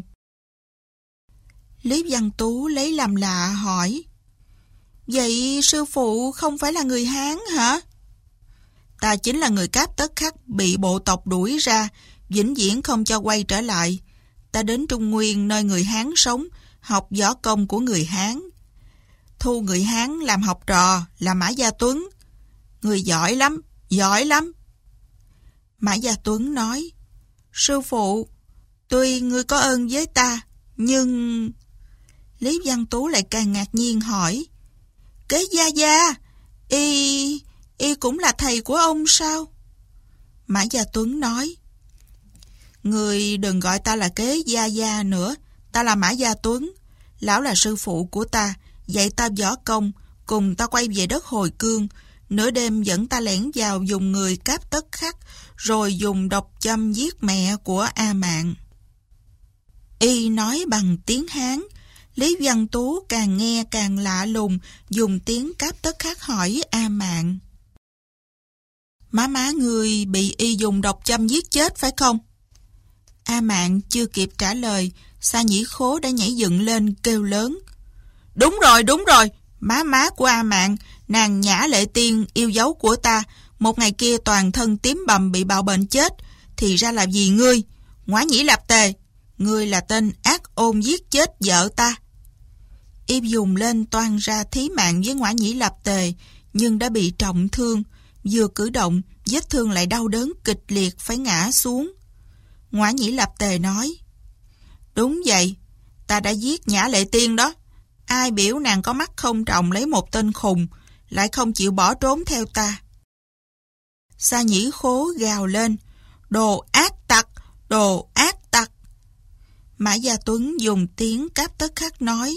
Lý Văn Tú lấy làm lạ hỏi, vậy sư phụ không phải là người Hán hả? Ta chính là người Cáp Tất Khắc bị bộ tộc đuổi ra, vĩnh viễn không cho quay trở lại. Ta đến Trung Nguyên nơi người Hán sống, học võ công của người Hán. Thu người Hán làm học trò là Mã Gia Tuấn. Người giỏi lắm, giỏi lắm. Mã Gia Tuấn nói, sư phụ, tuy ngươi có ơn với ta, nhưng... Lý Văn Tú lại càng ngạc nhiên hỏi, Kế Gia Gia, y cũng là thầy của ông sao? Mã Gia Tuấn nói, người đừng gọi ta là Kế Gia Gia nữa, ta là Mã Gia Tuấn. Lão là sư phụ của ta, dạy ta võ công, cùng ta quay về đất Hồi Cương. Nửa đêm dẫn ta lẻn vào dùng người Cáp Tất Khắc, rồi dùng độc châm giết mẹ của A Mạn. Y nói bằng tiếng Hán. Lý Văn Tú càng nghe càng lạ lùng, dùng tiếng Cáp Tất Khắc hỏi A Mạn, má người bị y dùng độc châm giết chết phải không? A Mạn chưa kịp trả lời, Sa Nhĩ Khố đã nhảy dựng lên kêu lớn, đúng rồi, má của A Mạn, nàng Nhã Lệ Tiên yêu dấu của ta, một ngày kia toàn thân tím bầm bị bạo bệnh chết, thì ra là vì ngươi, Ngoã Nhĩ Lạp Tề, ngươi là tên ác ôn giết chết vợ ta. Y dùng lên toan ra thí mạng với Ngoã Nhĩ Lạp Tề, nhưng đã bị trọng thương, vừa cử động, vết thương lại đau đớn kịch liệt phải ngã xuống. Ngoã Nhĩ Lạp Tề nói, đúng vậy, ta đã giết Nhã Lệ Tiên đó. Ai biểu nàng có mắt không tròng lấy một tên khùng, lại không chịu bỏ trốn theo ta. Sa Nhĩ Khố gào lên, đồ ác tặc, đồ ác tặc. Mã Gia Tuấn dùng tiếng Cáp Tất Khắc nói,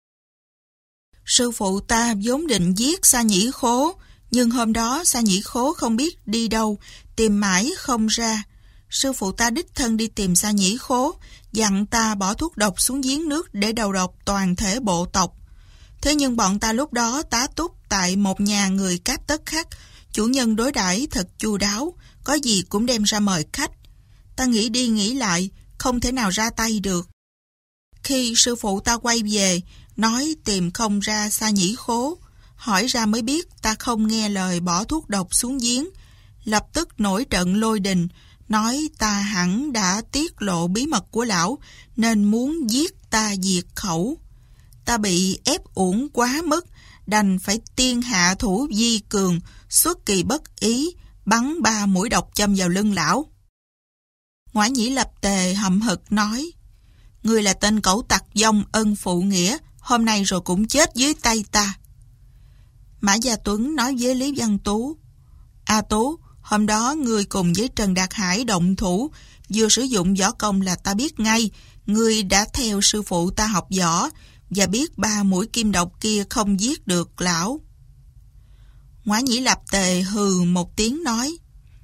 sư phụ ta vốn định giết Sa Nhĩ Khố, nhưng hôm đó Sa Nhĩ Khố không biết đi đâu, tìm mãi không ra. Sư phụ ta đích thân đi tìm Sa Nhĩ Khố, dặn ta bỏ thuốc độc xuống giếng nước để đầu độc toàn thể bộ tộc. Thế nhưng bọn ta lúc đó tá túc tại một nhà người Cáp Tất Khắc, chủ nhân đối đãi thật chu đáo, có gì cũng đem ra mời khách. Ta nghĩ đi nghĩ lại, không thể nào ra tay được. Khi sư phụ ta quay về, nói tìm không ra Sa Nhĩ Khố, hỏi ra mới biết ta không nghe lời bỏ thuốc độc xuống giếng, lập tức nổi trận lôi đình, nói ta hẳn đã tiết lộ bí mật của lão, nên muốn giết ta diệt khẩu. Ta bị ép uổng quá mức, đành phải tiên hạ thủ vi cường, xuất kỳ bất ý, bắn 3 mũi độc châm vào lưng lão. Ngoã Nhĩ Lạp Tề hậm hực nói, ngươi là tên cẩu tặc vong ân phụ nghĩa, hôm nay rồi cũng chết dưới tay ta. Mã Gia Tuấn nói với Lý Văn Tú, A Tú, hôm đó ngươi cùng với Trần Đạt Hải động thủ, vừa sử dụng võ công là ta biết ngay, ngươi đã theo sư phụ ta học võ, và biết 3 mũi kim độc kia không giết được lão. Ngoã Nhĩ Lạp Tề hừ một tiếng nói,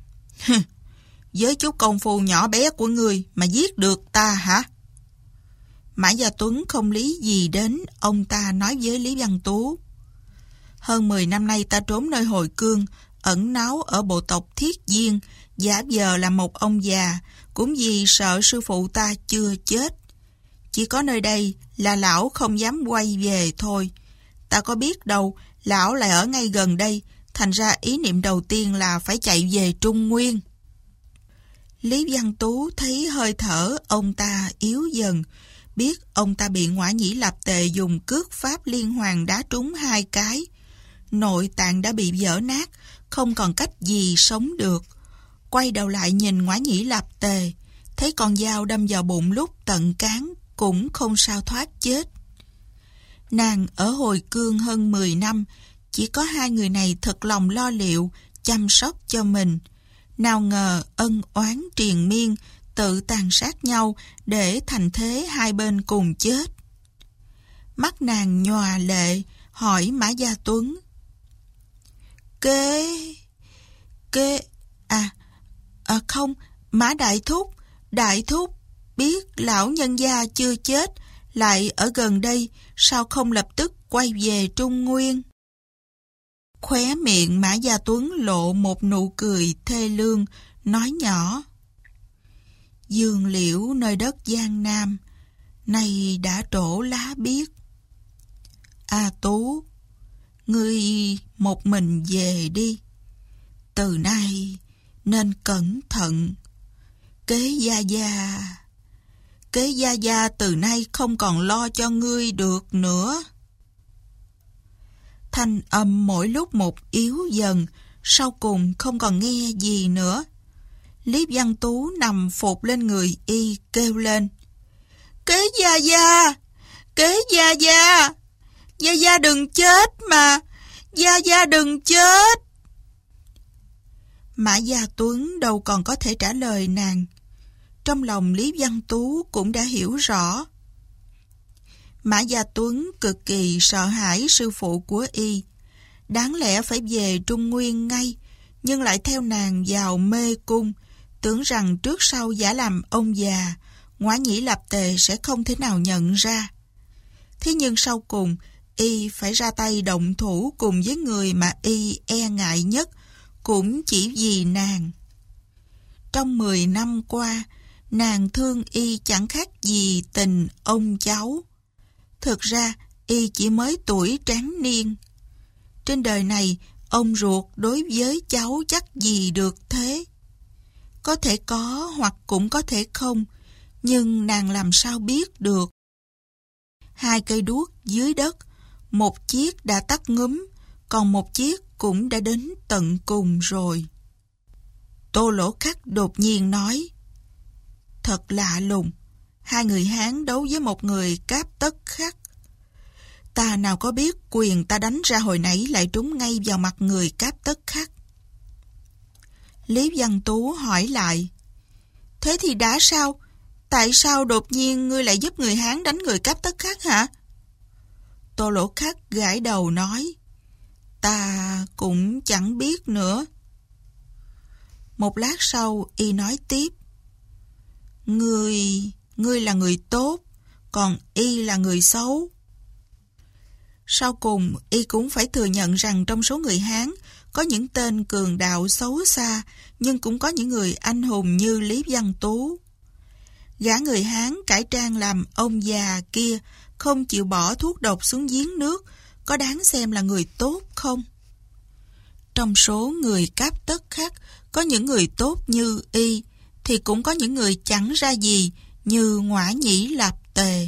với chút công phu nhỏ bé của ngươi mà giết được ta hả? Mã Gia Tuấn không lý gì đến, ông ta nói với Lý Văn Tú, hơn 10 năm nay ta trốn nơi Hồi Cương, ẩn náu ở bộ tộc Thiết Diên, giả vờ là một ông già, cũng vì sợ sư phụ ta chưa chết. Chỉ có nơi đây là lão không dám quay về thôi. Ta có biết đâu, lão lại ở ngay gần đây, thành ra ý niệm đầu tiên là phải chạy về Trung Nguyên. Lý Văn Tú thấy hơi thở ông ta yếu dần, biết ông ta bị Ngoã Nhĩ Lạp Tề dùng cước pháp liên hoàn đá trúng 2 cái. Nội tạng đã bị vỡ nát, không còn cách gì sống được. Quay đầu lại nhìn Ngoã Nhĩ Lạp Tề, thấy con dao đâm vào bụng lúc tận cán, cũng không sao thoát chết. Nàng ở Hồi Cương hơn 10 năm, chỉ có 2 người này thật lòng lo liệu, chăm sóc cho mình. Nào ngờ ân oán triền miên, tự tàn sát nhau để thành thế hai bên cùng chết. Mắt nàng nhòa lệ, hỏi Mã Gia Tuấn, Không, Mã Đại Thúc, biết lão nhân gia chưa chết, lại ở gần đây, sao không lập tức quay về Trung Nguyên? Khóe miệng Mã Gia Tuấn lộ một nụ cười thê lương, nói nhỏ: Dương liễu nơi đất Giang Nam, nay đã trổ lá biếc. Tú, ngươi một mình về đi. Từ nay nên cẩn thận. Kế Gia Gia từ nay không còn lo cho ngươi được nữa. Thanh âm mỗi lúc một yếu dần, sau cùng không còn nghe gì nữa. Lý Văn Tú nằm phục lên người y kêu lên: Kế Gia Gia, Gia Gia đừng chết mà, Gia Gia đừng chết. Mã Gia Tuấn đâu còn có thể trả lời nàng. Trong lòng Lý Văn Tú cũng đã hiểu rõ. Mã Gia Tuấn cực kỳ sợ hãi sư phụ của y, đáng lẽ phải về Trung Nguyên ngay, nhưng lại theo nàng vào mê cung, tưởng rằng trước sau giả làm ông già, Ngoã Nhĩ Lập Tề sẽ không thể nào nhận ra. Thế nhưng sau cùng, y phải ra tay động thủ cùng với người mà y e ngại nhất, cũng chỉ vì nàng. Trong 10 năm qua, nàng thương y chẳng khác gì tình ông cháu. Thực ra, y chỉ mới tuổi tráng niên. Trên đời này, ông ruột đối với cháu chắc gì được thế. Có thể có hoặc cũng có thể không, nhưng nàng làm sao biết được. 2 cây đuốc dưới đất, một chiếc đã tắt ngúm, còn một chiếc cũng đã đến tận cùng rồi. Tô Lỗ Khắc đột nhiên nói: Thật lạ lùng, 2 người Hán đấu với một người Cáp Tất Khắc. Ta nào có biết quyền ta đánh ra hồi nãy lại trúng ngay vào mặt người Cáp Tất Khắc. Lý Văn Tú hỏi lại: Thế thì đã sao? Tại sao đột nhiên ngươi lại giúp người Hán đánh người Cáp Tất Khắc hả? Tô Lỗ Khắc gãi đầu nói: Ta cũng chẳng biết nữa. Một lát sau y nói tiếp: Ngươi là người tốt, còn y là người xấu. Sau cùng y cũng phải thừa nhận rằng trong số người Hán có những tên cường đạo xấu xa, nhưng cũng có những người anh hùng như Lý Văn Tú. Gã người Hán cải trang làm ông già kia, không chịu bỏ thuốc độc xuống giếng nước, có đáng xem là người tốt không? Trong số người Cáp Tất Khắc có những người tốt như y, thì cũng có những người chẳng ra gì như Ngoã Nhĩ Lập Tề.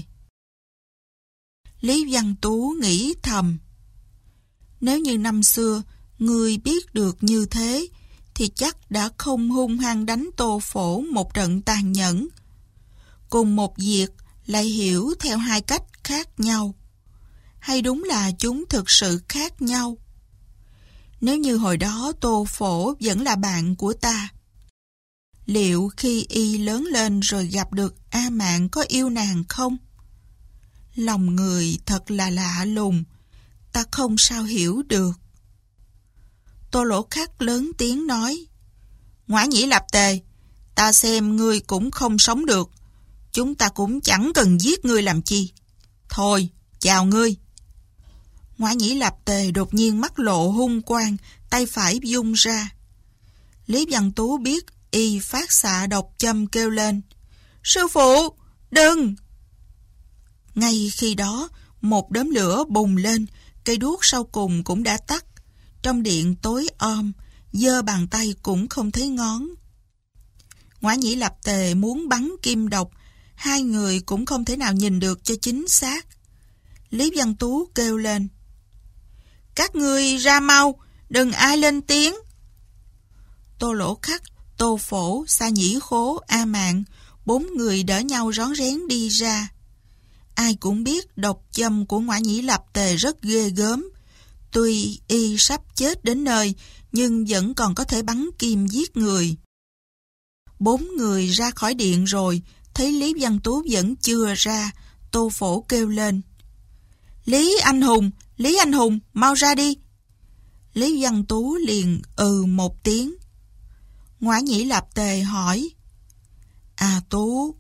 Lý Văn Tú nghĩ thầm: Nếu như năm xưa ngươi biết được như thế, thì chắc đã không hung hăng đánh Tô Phổ một trận tàn nhẫn. Cùng một việc lại hiểu theo 2 cách khác nhau. Hay đúng là chúng thực sự khác nhau? Nếu như hồi đó Tô Phổ vẫn là bạn của ta, liệu khi y lớn lên rồi gặp được A Mạn có yêu nàng không? Lòng người thật là lạ lùng, ta không sao hiểu được. Tô Lỗ Khắc lớn tiếng nói: Ngoã Nhĩ Lập Tề, ta xem ngươi cũng không sống được. Chúng ta cũng chẳng cần giết ngươi làm chi. Thôi, chào ngươi. Ngoã Nhĩ Lập Tề đột nhiên mắt lộ hung quang, tay phải vung ra. Lý Văn Tú biết y phát xạ độc châm kêu lên: Sư phụ, đừng! Ngay khi đó, một đốm lửa bùng lên, cây đuốc sau cùng cũng đã tắt. Trong điện tối om, giơ bàn tay cũng không thấy ngón. Ngoã Nhĩ Lập Tề muốn bắn kim độc, 2 người cũng không thể nào nhìn được cho chính xác. Lý Văn Tú kêu lên: Các ngươi ra mau, đừng ai lên tiếng. Tô Lỗ Khắc, Tô Phổ, Sa Nhĩ Khố, A Mạn, 4 người đỡ nhau rón rén đi ra. Ai cũng biết độc châm của Ngoã Nhĩ Lập Tề rất ghê gớm. Tuy y sắp chết đến nơi, nhưng vẫn còn có thể bắn kim giết người. 4 người ra khỏi điện rồi, thấy Lý Văn Tú vẫn chưa ra, Tô Phổ kêu lên: Lý Anh Hùng, mau ra đi. Lý Văn Tú liền một tiếng. Ngoã Nhĩ Lạp Tề hỏi: "A Tú,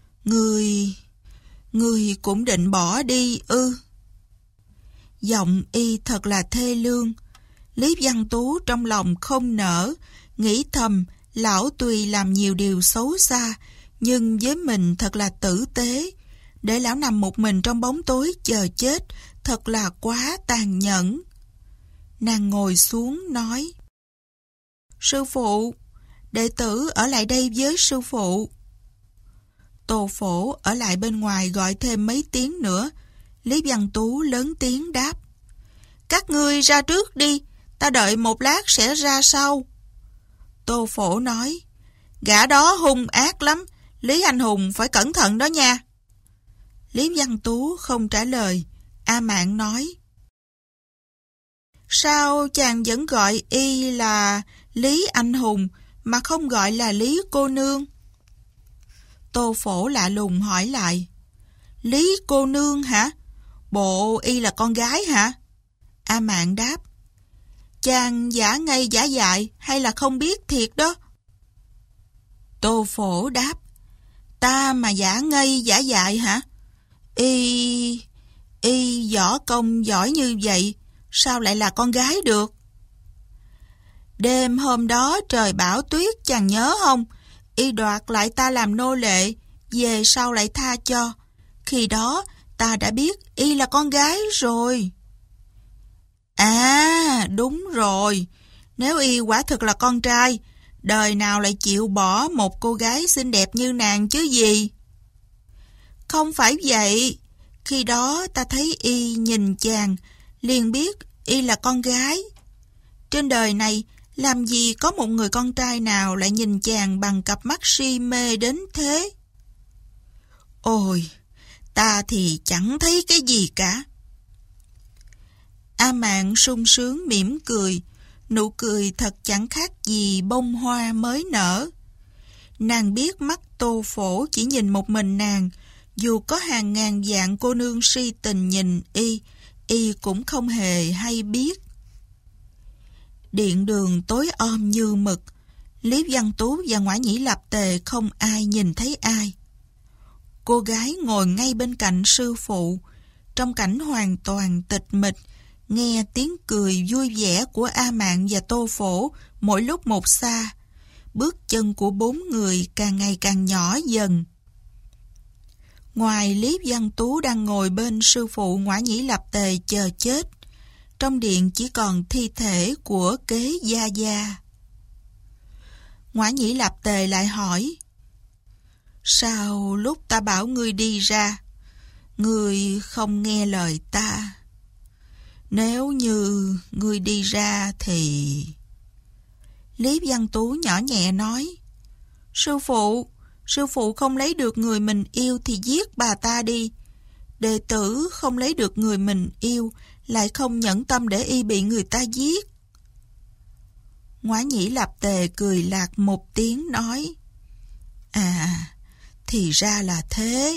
ngươi cũng định bỏ đi ư?" Giọng y thật là thê lương. Lý Văn Tú trong lòng không nỡ, nghĩ thầm lão tuy làm nhiều điều xấu xa, nhưng với mình thật là tử tế. Để lão nằm một mình trong bóng tối chờ chết, thật là quá tàn nhẫn. Nàng ngồi xuống nói: "Sư phụ, đệ tử ở lại đây với sư phụ." Tô Phổ ở lại bên ngoài gọi thêm mấy tiếng nữa. Lý Văn Tú lớn tiếng đáp: "Các ngươi ra trước đi, ta đợi một lát sẽ ra sau." Tô Phổ nói: "Gã đó hung ác lắm, Lý Anh Hùng phải cẩn thận đó nha." Lý Văn Tú không trả lời. A Mạn nói: "Sao chàng vẫn gọi y là Lý Anh Hùng mà không gọi là Lý cô nương?" Tô Phổ lạ lùng hỏi lại: "Lý cô nương hả? Bộ y là con gái hả?" A Mạn đáp: "Chàng giả ngây giả dại hay là không biết thiệt đó?" Tô Phổ đáp: "Ta mà giả ngây giả dại hả? Y võ công giỏi như vậy, sao lại là con gái được? Đêm hôm đó trời bão tuyết chàng nhớ không? Y đoạt lại ta làm nô lệ, về sau lại tha cho. Khi đó ta đã biết y là con gái rồi." "À, đúng rồi. Nếu y quả thực là con trai, đời nào lại chịu bỏ một cô gái xinh đẹp như nàng chứ gì?" "Không phải vậy. Khi đó ta thấy y nhìn chàng, liền biết y là con gái. Trên đời này, làm gì có một người con trai nào lại nhìn chàng bằng cặp mắt si mê đến thế?" "Ôi, ta thì chẳng thấy cái gì cả." A Mạn sung sướng mỉm cười, nụ cười thật chẳng khác gì bông hoa mới nở. Nàng biết mắt Tô Phổ chỉ nhìn một mình nàng, dù có hàng ngàn vạn cô nương si tình nhìn y cũng không hề hay biết. Điện đường tối om như mực, Lý Văn Tú và Ngoã Nhĩ Lạp Tề không ai nhìn thấy ai. Cô gái ngồi ngay bên cạnh sư phụ, trong cảnh hoàn toàn tịch mịch, nghe tiếng cười vui vẻ của A Mạn và Tô Phổ mỗi lúc một xa. Bước chân của bốn người càng ngày càng nhỏ dần. Ngoài Lý Văn Tú đang ngồi bên sư phụ Ngoã Nhĩ Lạp Tề chờ chết, trong điện chỉ còn thi thể của kế Gia Gia. Ngoã Nhĩ Lạp Tề lại hỏi: "Sao lúc ta bảo ngươi đi ra, ngươi không nghe lời ta? Nếu như ngươi đi ra thì..." Lý Văn Tú nhỏ nhẹ nói: Sư phụ không lấy được người mình yêu thì giết bà ta đi. Đệ tử không lấy được người mình yêu, lại không nhẫn tâm để y bị người ta giết." Ngoã Nhĩ Lạp Tề cười lạc một tiếng nói: "À, thì ra là thế.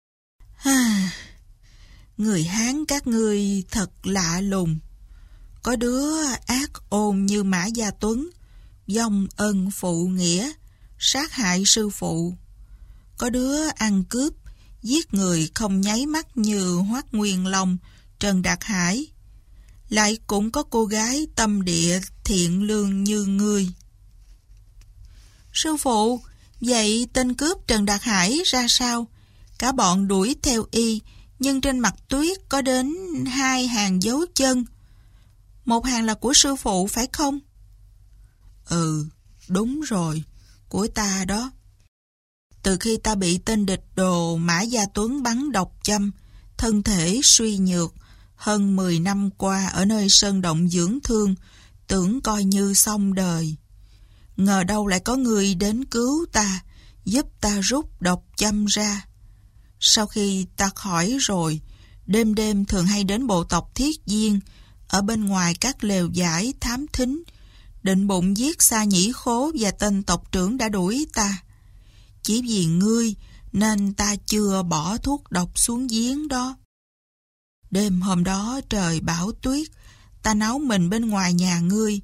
Người Hán các ngươi thật lạ lùng. Có đứa ác ôn như Mã Gia Tuấn, vong ân phụ nghĩa, sát hại sư phụ. Có đứa ăn cướp, giết người không nháy mắt như Hoắc Nguyên Long, Trần Đạt Hải. Lại cũng có cô gái tâm địa thiện lương như ngươi." "Sư phụ, vậy tên cướp Trần Đạt Hải ra sao? Cả bọn đuổi theo y, nhưng trên mặt tuyết có đến 2 hàng dấu chân. Một hàng là của sư phụ phải không?" "Ừ, đúng rồi, của ta đó. Từ khi ta bị tên địch đồ Mã Gia Tuấn bắn độc châm, thân thể suy nhược, hơn 10 năm qua ở nơi sơn động dưỡng thương, tưởng coi như xong đời. Ngờ đâu lại có người đến cứu ta, giúp ta rút độc châm ra. Sau khi ta khỏi rồi, đêm đêm thường hay đến bộ tộc Thiết Diên, ở bên ngoài các lều vải thám thính, định bụng giết Sa Nhĩ Khố và tên tộc trưởng đã đuổi ta. Chỉ vì ngươi nên ta chưa bỏ thuốc độc xuống giếng đó. Đêm hôm đó trời bão tuyết, ta náo mình bên ngoài nhà ngươi,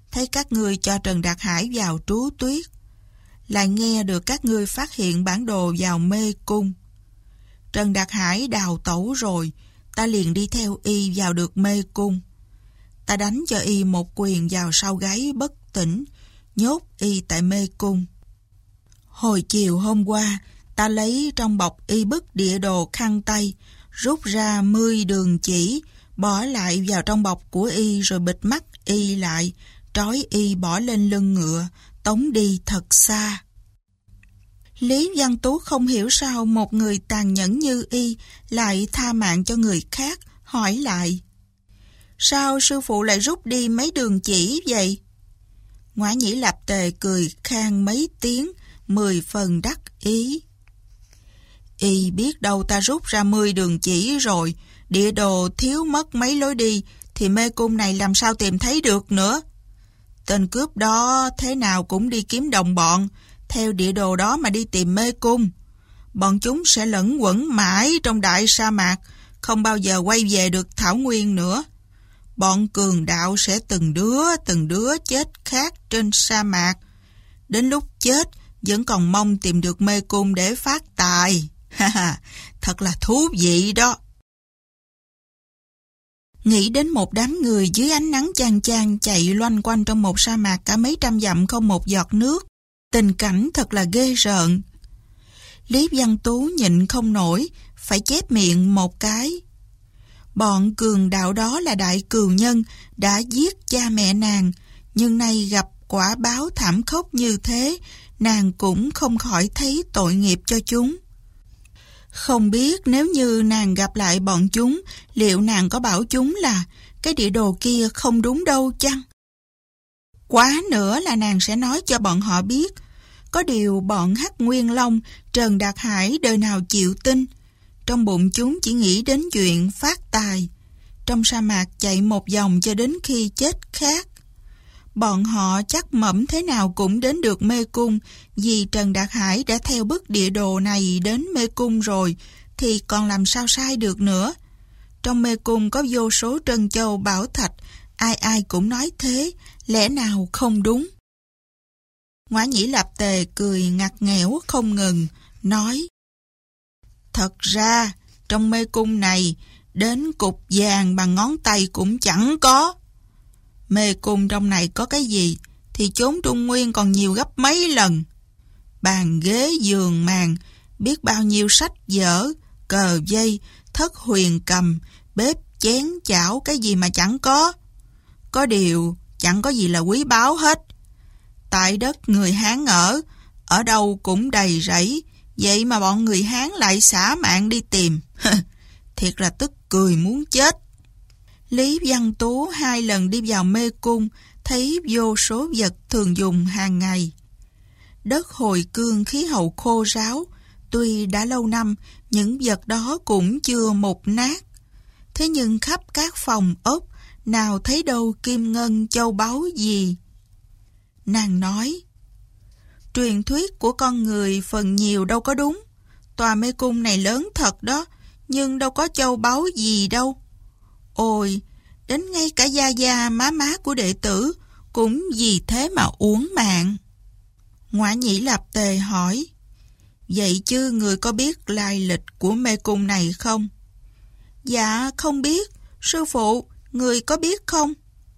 thấy các ngươi cho Trần Đạt Hải vào trú tuyết. Lại nghe được các ngươi phát hiện bản đồ vào mê cung. Trần Đạt Hải đào tẩu rồi, ta liền đi theo y vào được mê cung. Ta đánh cho y một quyền vào sau gáy bất tỉnh, nhốt y tại mê cung. Hồi chiều hôm qua, ta lấy trong bọc y bức địa đồ khăn tay, rút ra 10 đường chỉ, bỏ lại vào trong bọc của y rồi bịt mắt y lại, trói y bỏ lên lưng ngựa, tống đi thật xa. Lý Văn Tú không hiểu sao một người tàn nhẫn như y lại tha mạng cho người khác, hỏi lại: sao sư phụ lại rút đi mấy đường chỉ vậy? Ngoại Nhĩ Lạp Tề cười khan mấy tiếng, 10 phần đắc ý. Y biết đâu ta rút ra 10 đường chỉ rồi, địa đồ thiếu mất mấy lối đi, thì mê cung này làm sao tìm thấy được nữa. Tên cướp đó thế nào cũng đi kiếm đồng bọn, theo địa đồ đó mà đi tìm mê cung. Bọn chúng sẽ lẫn quẩn mãi trong đại sa mạc, không bao giờ quay về được Thảo Nguyên nữa. Bọn cường đạo sẽ từng đứa chết khác trên sa mạc. Đến lúc chết, vẫn còn mong tìm được mê cung để phát tài. Thật là thú vị đó. Nghĩ đến một đám người dưới ánh nắng chang chang chạy loanh quanh trong một sa mạc cả mấy trăm dặm không một giọt nước. Tình cảnh thật là ghê rợn. Lý Văn Tú nhịn không nổi, phải chép miệng một cái. Bọn cường đạo đó là đại cừu nhân, đã giết cha mẹ nàng, nhưng nay gặp quả báo thảm khốc như thế, nàng cũng không khỏi thấy tội nghiệp cho chúng. Không biết nếu như nàng gặp lại bọn chúng, liệu nàng có bảo chúng là cái địa đồ kia không đúng đâu chăng? Quá nữa là nàng sẽ nói cho bọn họ biết. Có điều bọn Hắc Nguyên Long, Trần Đạt Hải đời nào chịu tin. Trong bụng chúng chỉ nghĩ đến chuyện phát tài. Trong sa mạc chạy một vòng cho đến khi chết khát. Bọn họ chắc mẩm thế nào cũng đến được mê cung, vì Trần Đạt Hải đã theo bức địa đồ này đến mê cung rồi, thì còn làm sao sai được nữa. Trong mê cung có vô số trân châu bảo thạch, ai ai cũng nói thế, lẽ nào không đúng? Ngoại Nhĩ Lạp Tề cười ngặt nghẽo không ngừng, nói: thật ra, trong mê cung này, đến cục vàng bằng ngón tay cũng chẳng có. Mê cung trong này có cái gì, thì chốn Trung Nguyên còn nhiều gấp mấy lần. Bàn ghế giường màn, biết bao nhiêu sách vở, cờ dây, thất huyền cầm, bếp chén chảo, cái gì mà chẳng có. Có điều, chẳng có gì là quý báu hết. Tại đất người Hán ở đâu cũng đầy rẫy, vậy mà bọn người Hán lại xả mạng đi tìm. Thiệt là tức cười muốn chết. Lý Văn Tú 2 lần đi vào mê cung, thấy vô số vật thường dùng hàng ngày. Đất hồi cương khí hậu khô ráo, tuy đã lâu năm, những vật đó cũng chưa mục nát. Thế nhưng khắp các phòng ốc, nào thấy đâu kim ngân châu báu gì. Nàng nói: truyền thuyết của con người phần nhiều đâu có đúng. Tòa mê cung này lớn thật đó, nhưng đâu có châu báu gì đâu. Ôi, đến ngay cả gia má của đệ tử cũng vì thế mà uổng mạng. Ngoại Nhĩ Lạp Tề hỏi: vậy chứ người có biết lai lịch của mê cung này không? Dạ không biết. Sư phụ, người có biết không?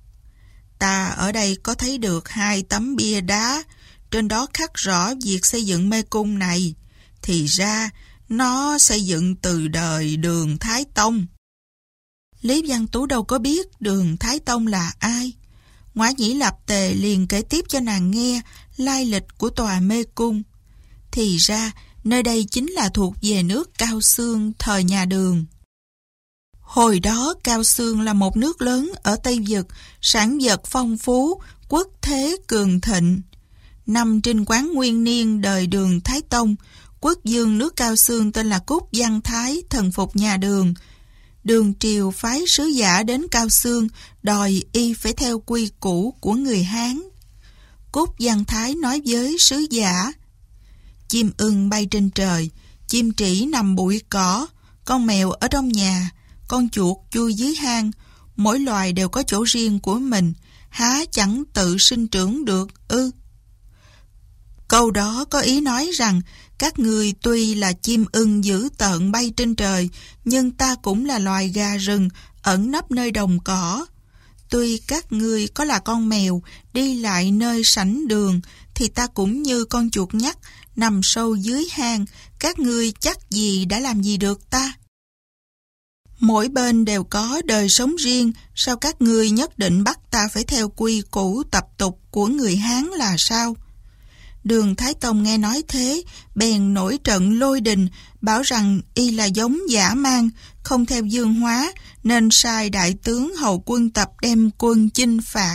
Ta ở đây có thấy được 2 tấm bia đá, trên đó khắc rõ việc xây dựng mê cung này. Thì ra nó xây dựng từ đời Đường Thái Tông. Lý Văn Tú đâu có biết Đường Thái Tông là ai. Ngoại Nhĩ Lạp Tề liền kể tiếp cho nàng nghe lai lịch của tòa mê cung. Thì ra nơi đây chính là thuộc về nước Cao Xương thời nhà Đường. Hồi đó Cao Xương là một nước lớn ở Tây Vực, sản vật phong phú, quốc thế cường thịnh. Năm Trinh Quán Nguyên Niên đời Đường Thái Tông, quốc vương nước Cao Xương tên là Cúc Văn Thái thần phục nhà Đường. Đường triều phái sứ giả đến Cao Xương, đòi y phải theo quy củ của người Hán. Cúc Văn Thái nói với sứ giả: chim ưng bay trên trời, chim trĩ nằm bụi cỏ, con mèo ở trong nhà, con chuột chui dưới hang, mỗi loài đều có chỗ riêng của mình, há chẳng tự sinh trưởng được ư? Câu đó có ý nói rằng các ngươi tuy là chim ưng dữ tợn bay trên trời, nhưng ta cũng là loài gà rừng ẩn nấp nơi đồng cỏ. Tuy các ngươi có là con mèo đi lại nơi sảnh đường, thì ta cũng như con chuột nhắt nằm sâu dưới hang, các ngươi chắc gì đã làm gì được ta. Mỗi bên đều có đời sống riêng, sao các ngươi nhất định bắt ta phải theo quy củ tập tục của người Hán là sao? Đường Thái Tông nghe nói thế, bèn nổi trận lôi đình, bảo rằng y là giống dã man, không theo dương hóa, nên sai đại tướng hầu quân Tập đem quân chinh phạt.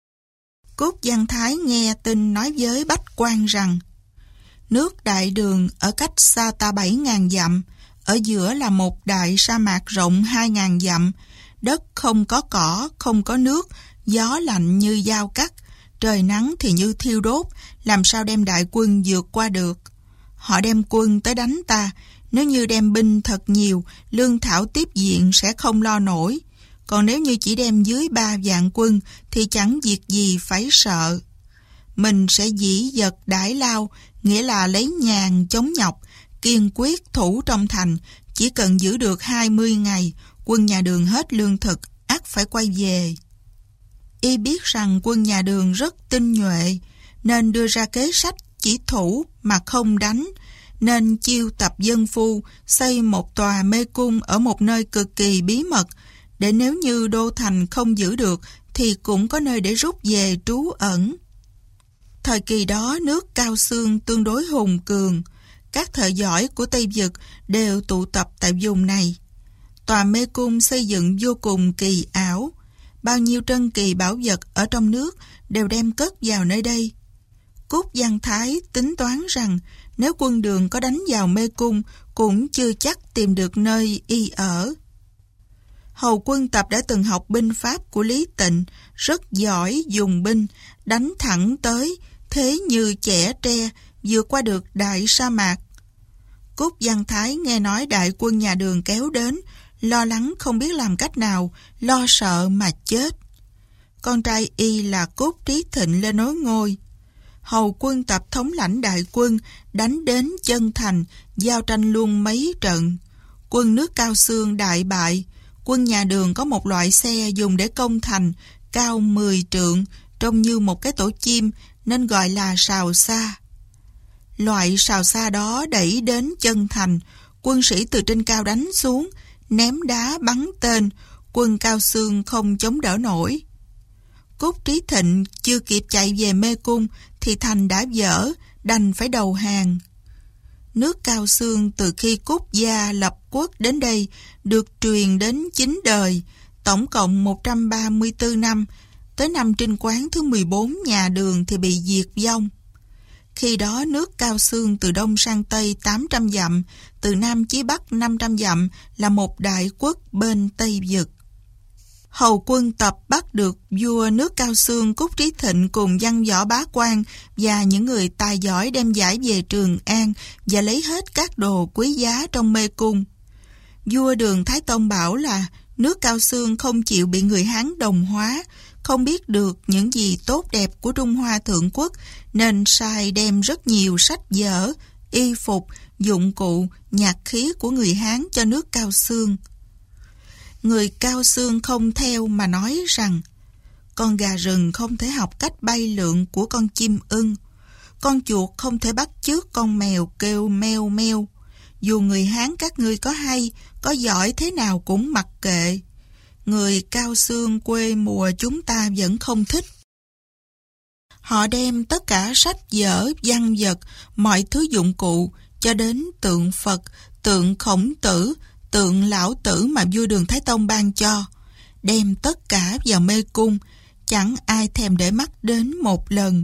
Cút Văn Thái nghe tin nói với Bách Quan rằng, nước Đại Đường ở cách xa ta 7.000 dặm, ở giữa là một đại sa mạc rộng 2.000 dặm, đất không có cỏ, không có nước, gió lạnh như dao cắt, trời nắng thì như thiêu đốt, làm sao đem đại quân vượt qua được. Họ đem quân tới đánh ta, nếu như đem binh thật nhiều, lương thảo tiếp diện sẽ không lo nổi. Còn nếu như chỉ đem dưới 3 vạn quân thì chẳng việc gì phải sợ. Mình sẽ dĩ dật đãi lao, nghĩa là lấy nhàn chống nhọc, kiên quyết thủ trong thành, chỉ cần giữ được 20 ngày, quân nhà Đường hết lương thực, ắt phải quay về. Y biết rằng quân nhà Đường rất tinh nhuệ, nên đưa ra kế sách chỉ thủ mà không đánh, nên chiêu tập dân phu xây một tòa mê cung ở một nơi cực kỳ bí mật, để nếu như đô thành không giữ được thì cũng có nơi để rút về trú ẩn. Thời kỳ đó nước Cao Xương tương đối hùng cường, các thợ giỏi của Tây Vực đều tụ tập tại vùng này. Tòa mê cung xây dựng vô cùng kỳ ảo, bao nhiêu trân kỳ bảo vật ở trong nước đều đem cất vào nơi đây. Cút Văn Thái tính toán rằng nếu quân Đường có đánh vào mê cung cũng chưa chắc tìm được nơi y ở. Hầu quân Tập đã từng học binh pháp của Lý Tịnh, rất giỏi dùng binh, đánh thẳng tới, thế như chẻ tre, vượt qua được đại sa mạc. Cút Văn Thái nghe nói đại quân nhà Đường kéo đến, lo lắng không biết làm cách nào, lo sợ mà chết. Con trai y là Cút Trí Thịnh lên nối ngôi. Hầu quân Tập thống lãnh đại quân, đánh đến chân thành, giao tranh luôn mấy trận. Quân nước Cao Xương đại bại. Quân nhà Đường có một loại xe dùng để công thành, cao 10 trượng, trông như một cái tổ chim, nên gọi là sào sa. Loại sào sa đó đẩy đến chân thành, quân sĩ từ trên cao đánh xuống, ném đá bắn tên, quân Cao Xương không chống đỡ nổi. Cút Trí Thịnh chưa kịp chạy về mê cung thì thành đã vỡ, đành phải đầu hàng. Nước Cao Xương từ khi Cút gia lập quốc đến đây được truyền đến 9 đời, tổng cộng 134 năm, tới năm Trinh Quán thứ 14 nhà Đường thì bị diệt vong. Khi đó nước Cao Xương từ đông sang tây 800 dặm, từ nam chí bắc 500 dặm là một đại quốc bên Tây Vực. Hầu quân Tập bắt được vua nước Cao Xương Cút Trí Thịnh cùng văn võ bá quan và những người tài giỏi đem giải về Trường An và lấy hết các đồ quý giá trong mê cung. Vua Đường Thái Tông bảo là nước Cao Xương không chịu bị người Hán đồng hóa, không biết được những gì tốt đẹp của Trung Hoa Thượng Quốc, nên sai đem rất nhiều sách vở, y phục, dụng cụ, nhạc khí của người Hán cho nước Cao Xương. Người Cao Xương không theo mà nói rằng con gà rừng không thể học cách bay lượn của con chim ưng, con chuột không thể bắt chước con mèo kêu meo meo. Dù người Hán các ngươi có hay, có giỏi thế nào cũng mặc kệ. Người Cao Xương quê mùa chúng ta vẫn không thích. Họ đem tất cả sách vở, văn vật, mọi thứ dụng cụ, cho đến tượng Phật, tượng Khổng Tử, tượng Lão Tử mà vua Đường Thái Tông ban cho, đem tất cả vào mê cung, chẳng ai thèm để mắt đến một lần.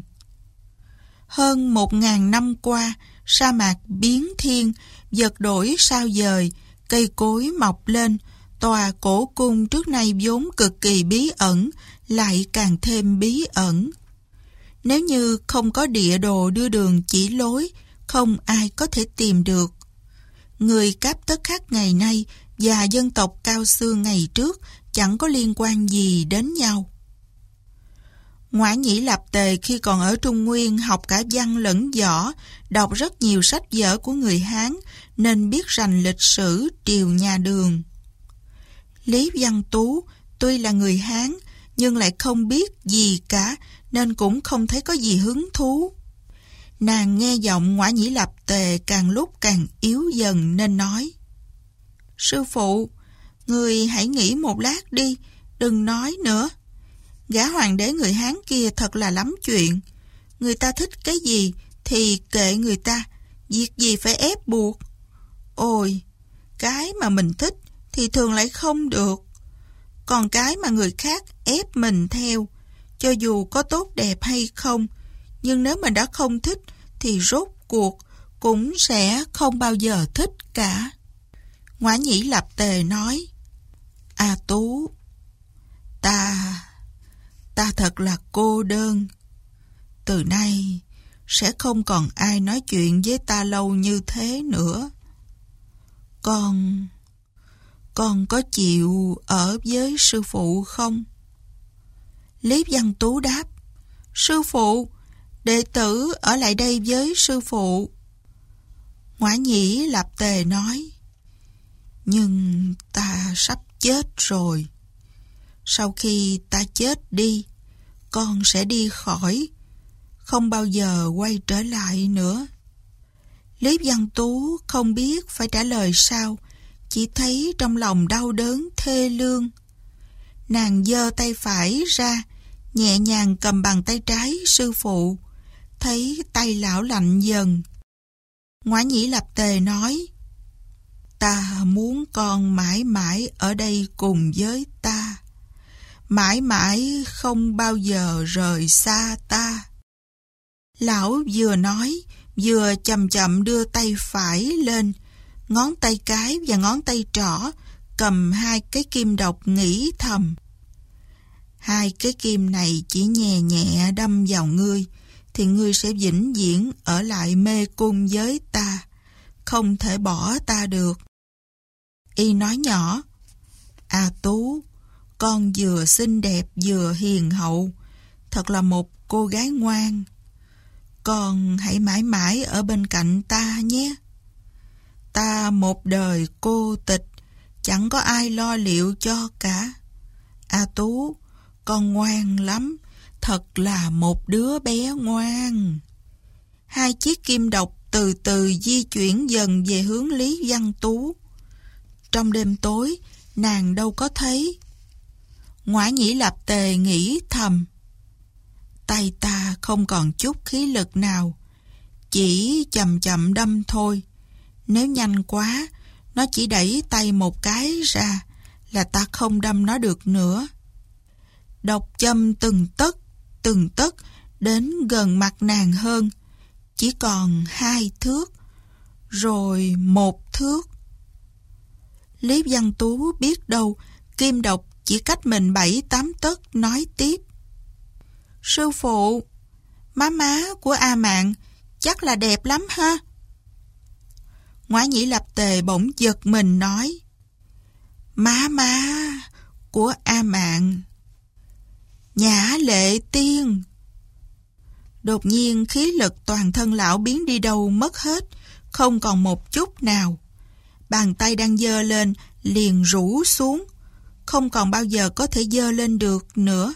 Hơn 1000 năm qua, sa mạc biến thiên, vật đổi sao dời, cây cối mọc lên, tòa cổ cung trước nay vốn cực kỳ bí ẩn, lại càng thêm bí ẩn. Nếu như không có địa đồ đưa đường chỉ lối, không ai có thể tìm được. Người Cáp Tất Khắc ngày nay và dân tộc Cao Xương ngày trước chẳng có liên quan gì đến nhau. Ngoã Nhĩ Lạp Tề khi còn ở Trung Nguyên học cả văn lẫn võ, đọc rất nhiều sách vở của người Hán, nên biết rành lịch sử triều nhà Đường. Lý Văn Tú tuy là người Hán, nhưng lại không biết gì cả, nên cũng không thấy có gì hứng thú. Nàng nghe giọng Ngoã Nhĩ Lạp Tề càng lúc càng yếu dần nên nói: Sư phụ, người hãy nghỉ một lát đi, đừng nói nữa. Gã hoàng đế người Hán kia thật là lắm chuyện. Người ta thích cái gì thì kệ người ta, việc gì phải ép buộc. Ôi, cái mà mình thích thì thường lại không được. Còn cái mà người khác ép mình theo, cho dù có tốt đẹp hay không, nhưng nếu mình đã không thích thì rốt cuộc cũng sẽ không bao giờ thích cả. Ngoã Nhĩ Lạp Tề nói: A Tú, ta thật là cô đơn. Từ nay sẽ không còn ai nói chuyện với ta lâu như thế nữa. Con có chịu ở với sư phụ không? Lý Văn Tú đáp: Sư phụ, đệ tử ở lại đây với sư phụ. Ngoã Nhĩ Lạp Tề nói: Nhưng ta sắp chết rồi. Sau khi ta chết đi, con sẽ đi khỏi, không bao giờ quay trở lại nữa. Lý Văn Tú không biết phải trả lời sao, chỉ thấy trong lòng đau đớn thê lương. Nàng giơ tay phải ra, nhẹ nhàng cầm bàn tay trái sư phụ, thấy tay lão lạnh dần. Ngoã Nhĩ Lạp Tề nói: Ta muốn con mãi mãi ở đây cùng với ta, mãi mãi không bao giờ rời xa ta. Lão vừa nói, vừa chậm chậm đưa tay phải lên, ngón tay cái và ngón tay trỏ cầm hai cái kim độc nghĩ thầm: Hai cái kim này chỉ nhẹ nhẹ đâm vào ngươi, thì ngươi sẽ vĩnh viễn ở lại mê cung với ta, không thể bỏ ta được. Y nói nhỏ: A Tú, con vừa xinh đẹp vừa hiền hậu, thật là một cô gái ngoan. Con hãy mãi mãi ở bên cạnh ta nhé. Ta một đời cô tịch, chẳng có ai lo liệu cho cả. A Tú, con ngoan lắm, thật là một đứa bé ngoan. Hai chiếc kim độc từ từ di chuyển dần về hướng Lý Văn Tú. Trong đêm tối, nàng đâu có thấy. Ngoã Nhĩ Lạp Tề nghĩ thầm: Tay ta không còn chút khí lực nào, chỉ chậm chậm đâm thôi. Nếu nhanh quá, nó chỉ đẩy tay một cái ra là ta không đâm nó được nữa. Độc châm từng tấc đến gần mặt nàng hơn, chỉ còn 2 thước, rồi 1 thước. Lý Văn Tú biết đâu kim độc chỉ cách mình 7-8 tấc, nói tiếp: Sư phụ, má của A Mạn chắc là đẹp lắm ha. Ngoã Nhĩ Lạp Tề bỗng giật mình nói: Má của A Mạn, Nhã Lệ Tiên. Đột nhiên khí lực toàn thân lão biến đi đâu mất hết, không còn một chút nào. Bàn tay đang giơ lên liền rũ xuống, không còn bao giờ có thể giơ lên được nữa.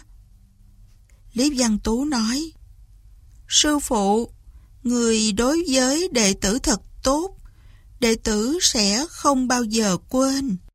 Lý Văn Tú nói: Sư phụ, người đối với đệ tử thật tốt, đệ tử sẽ không bao giờ quên.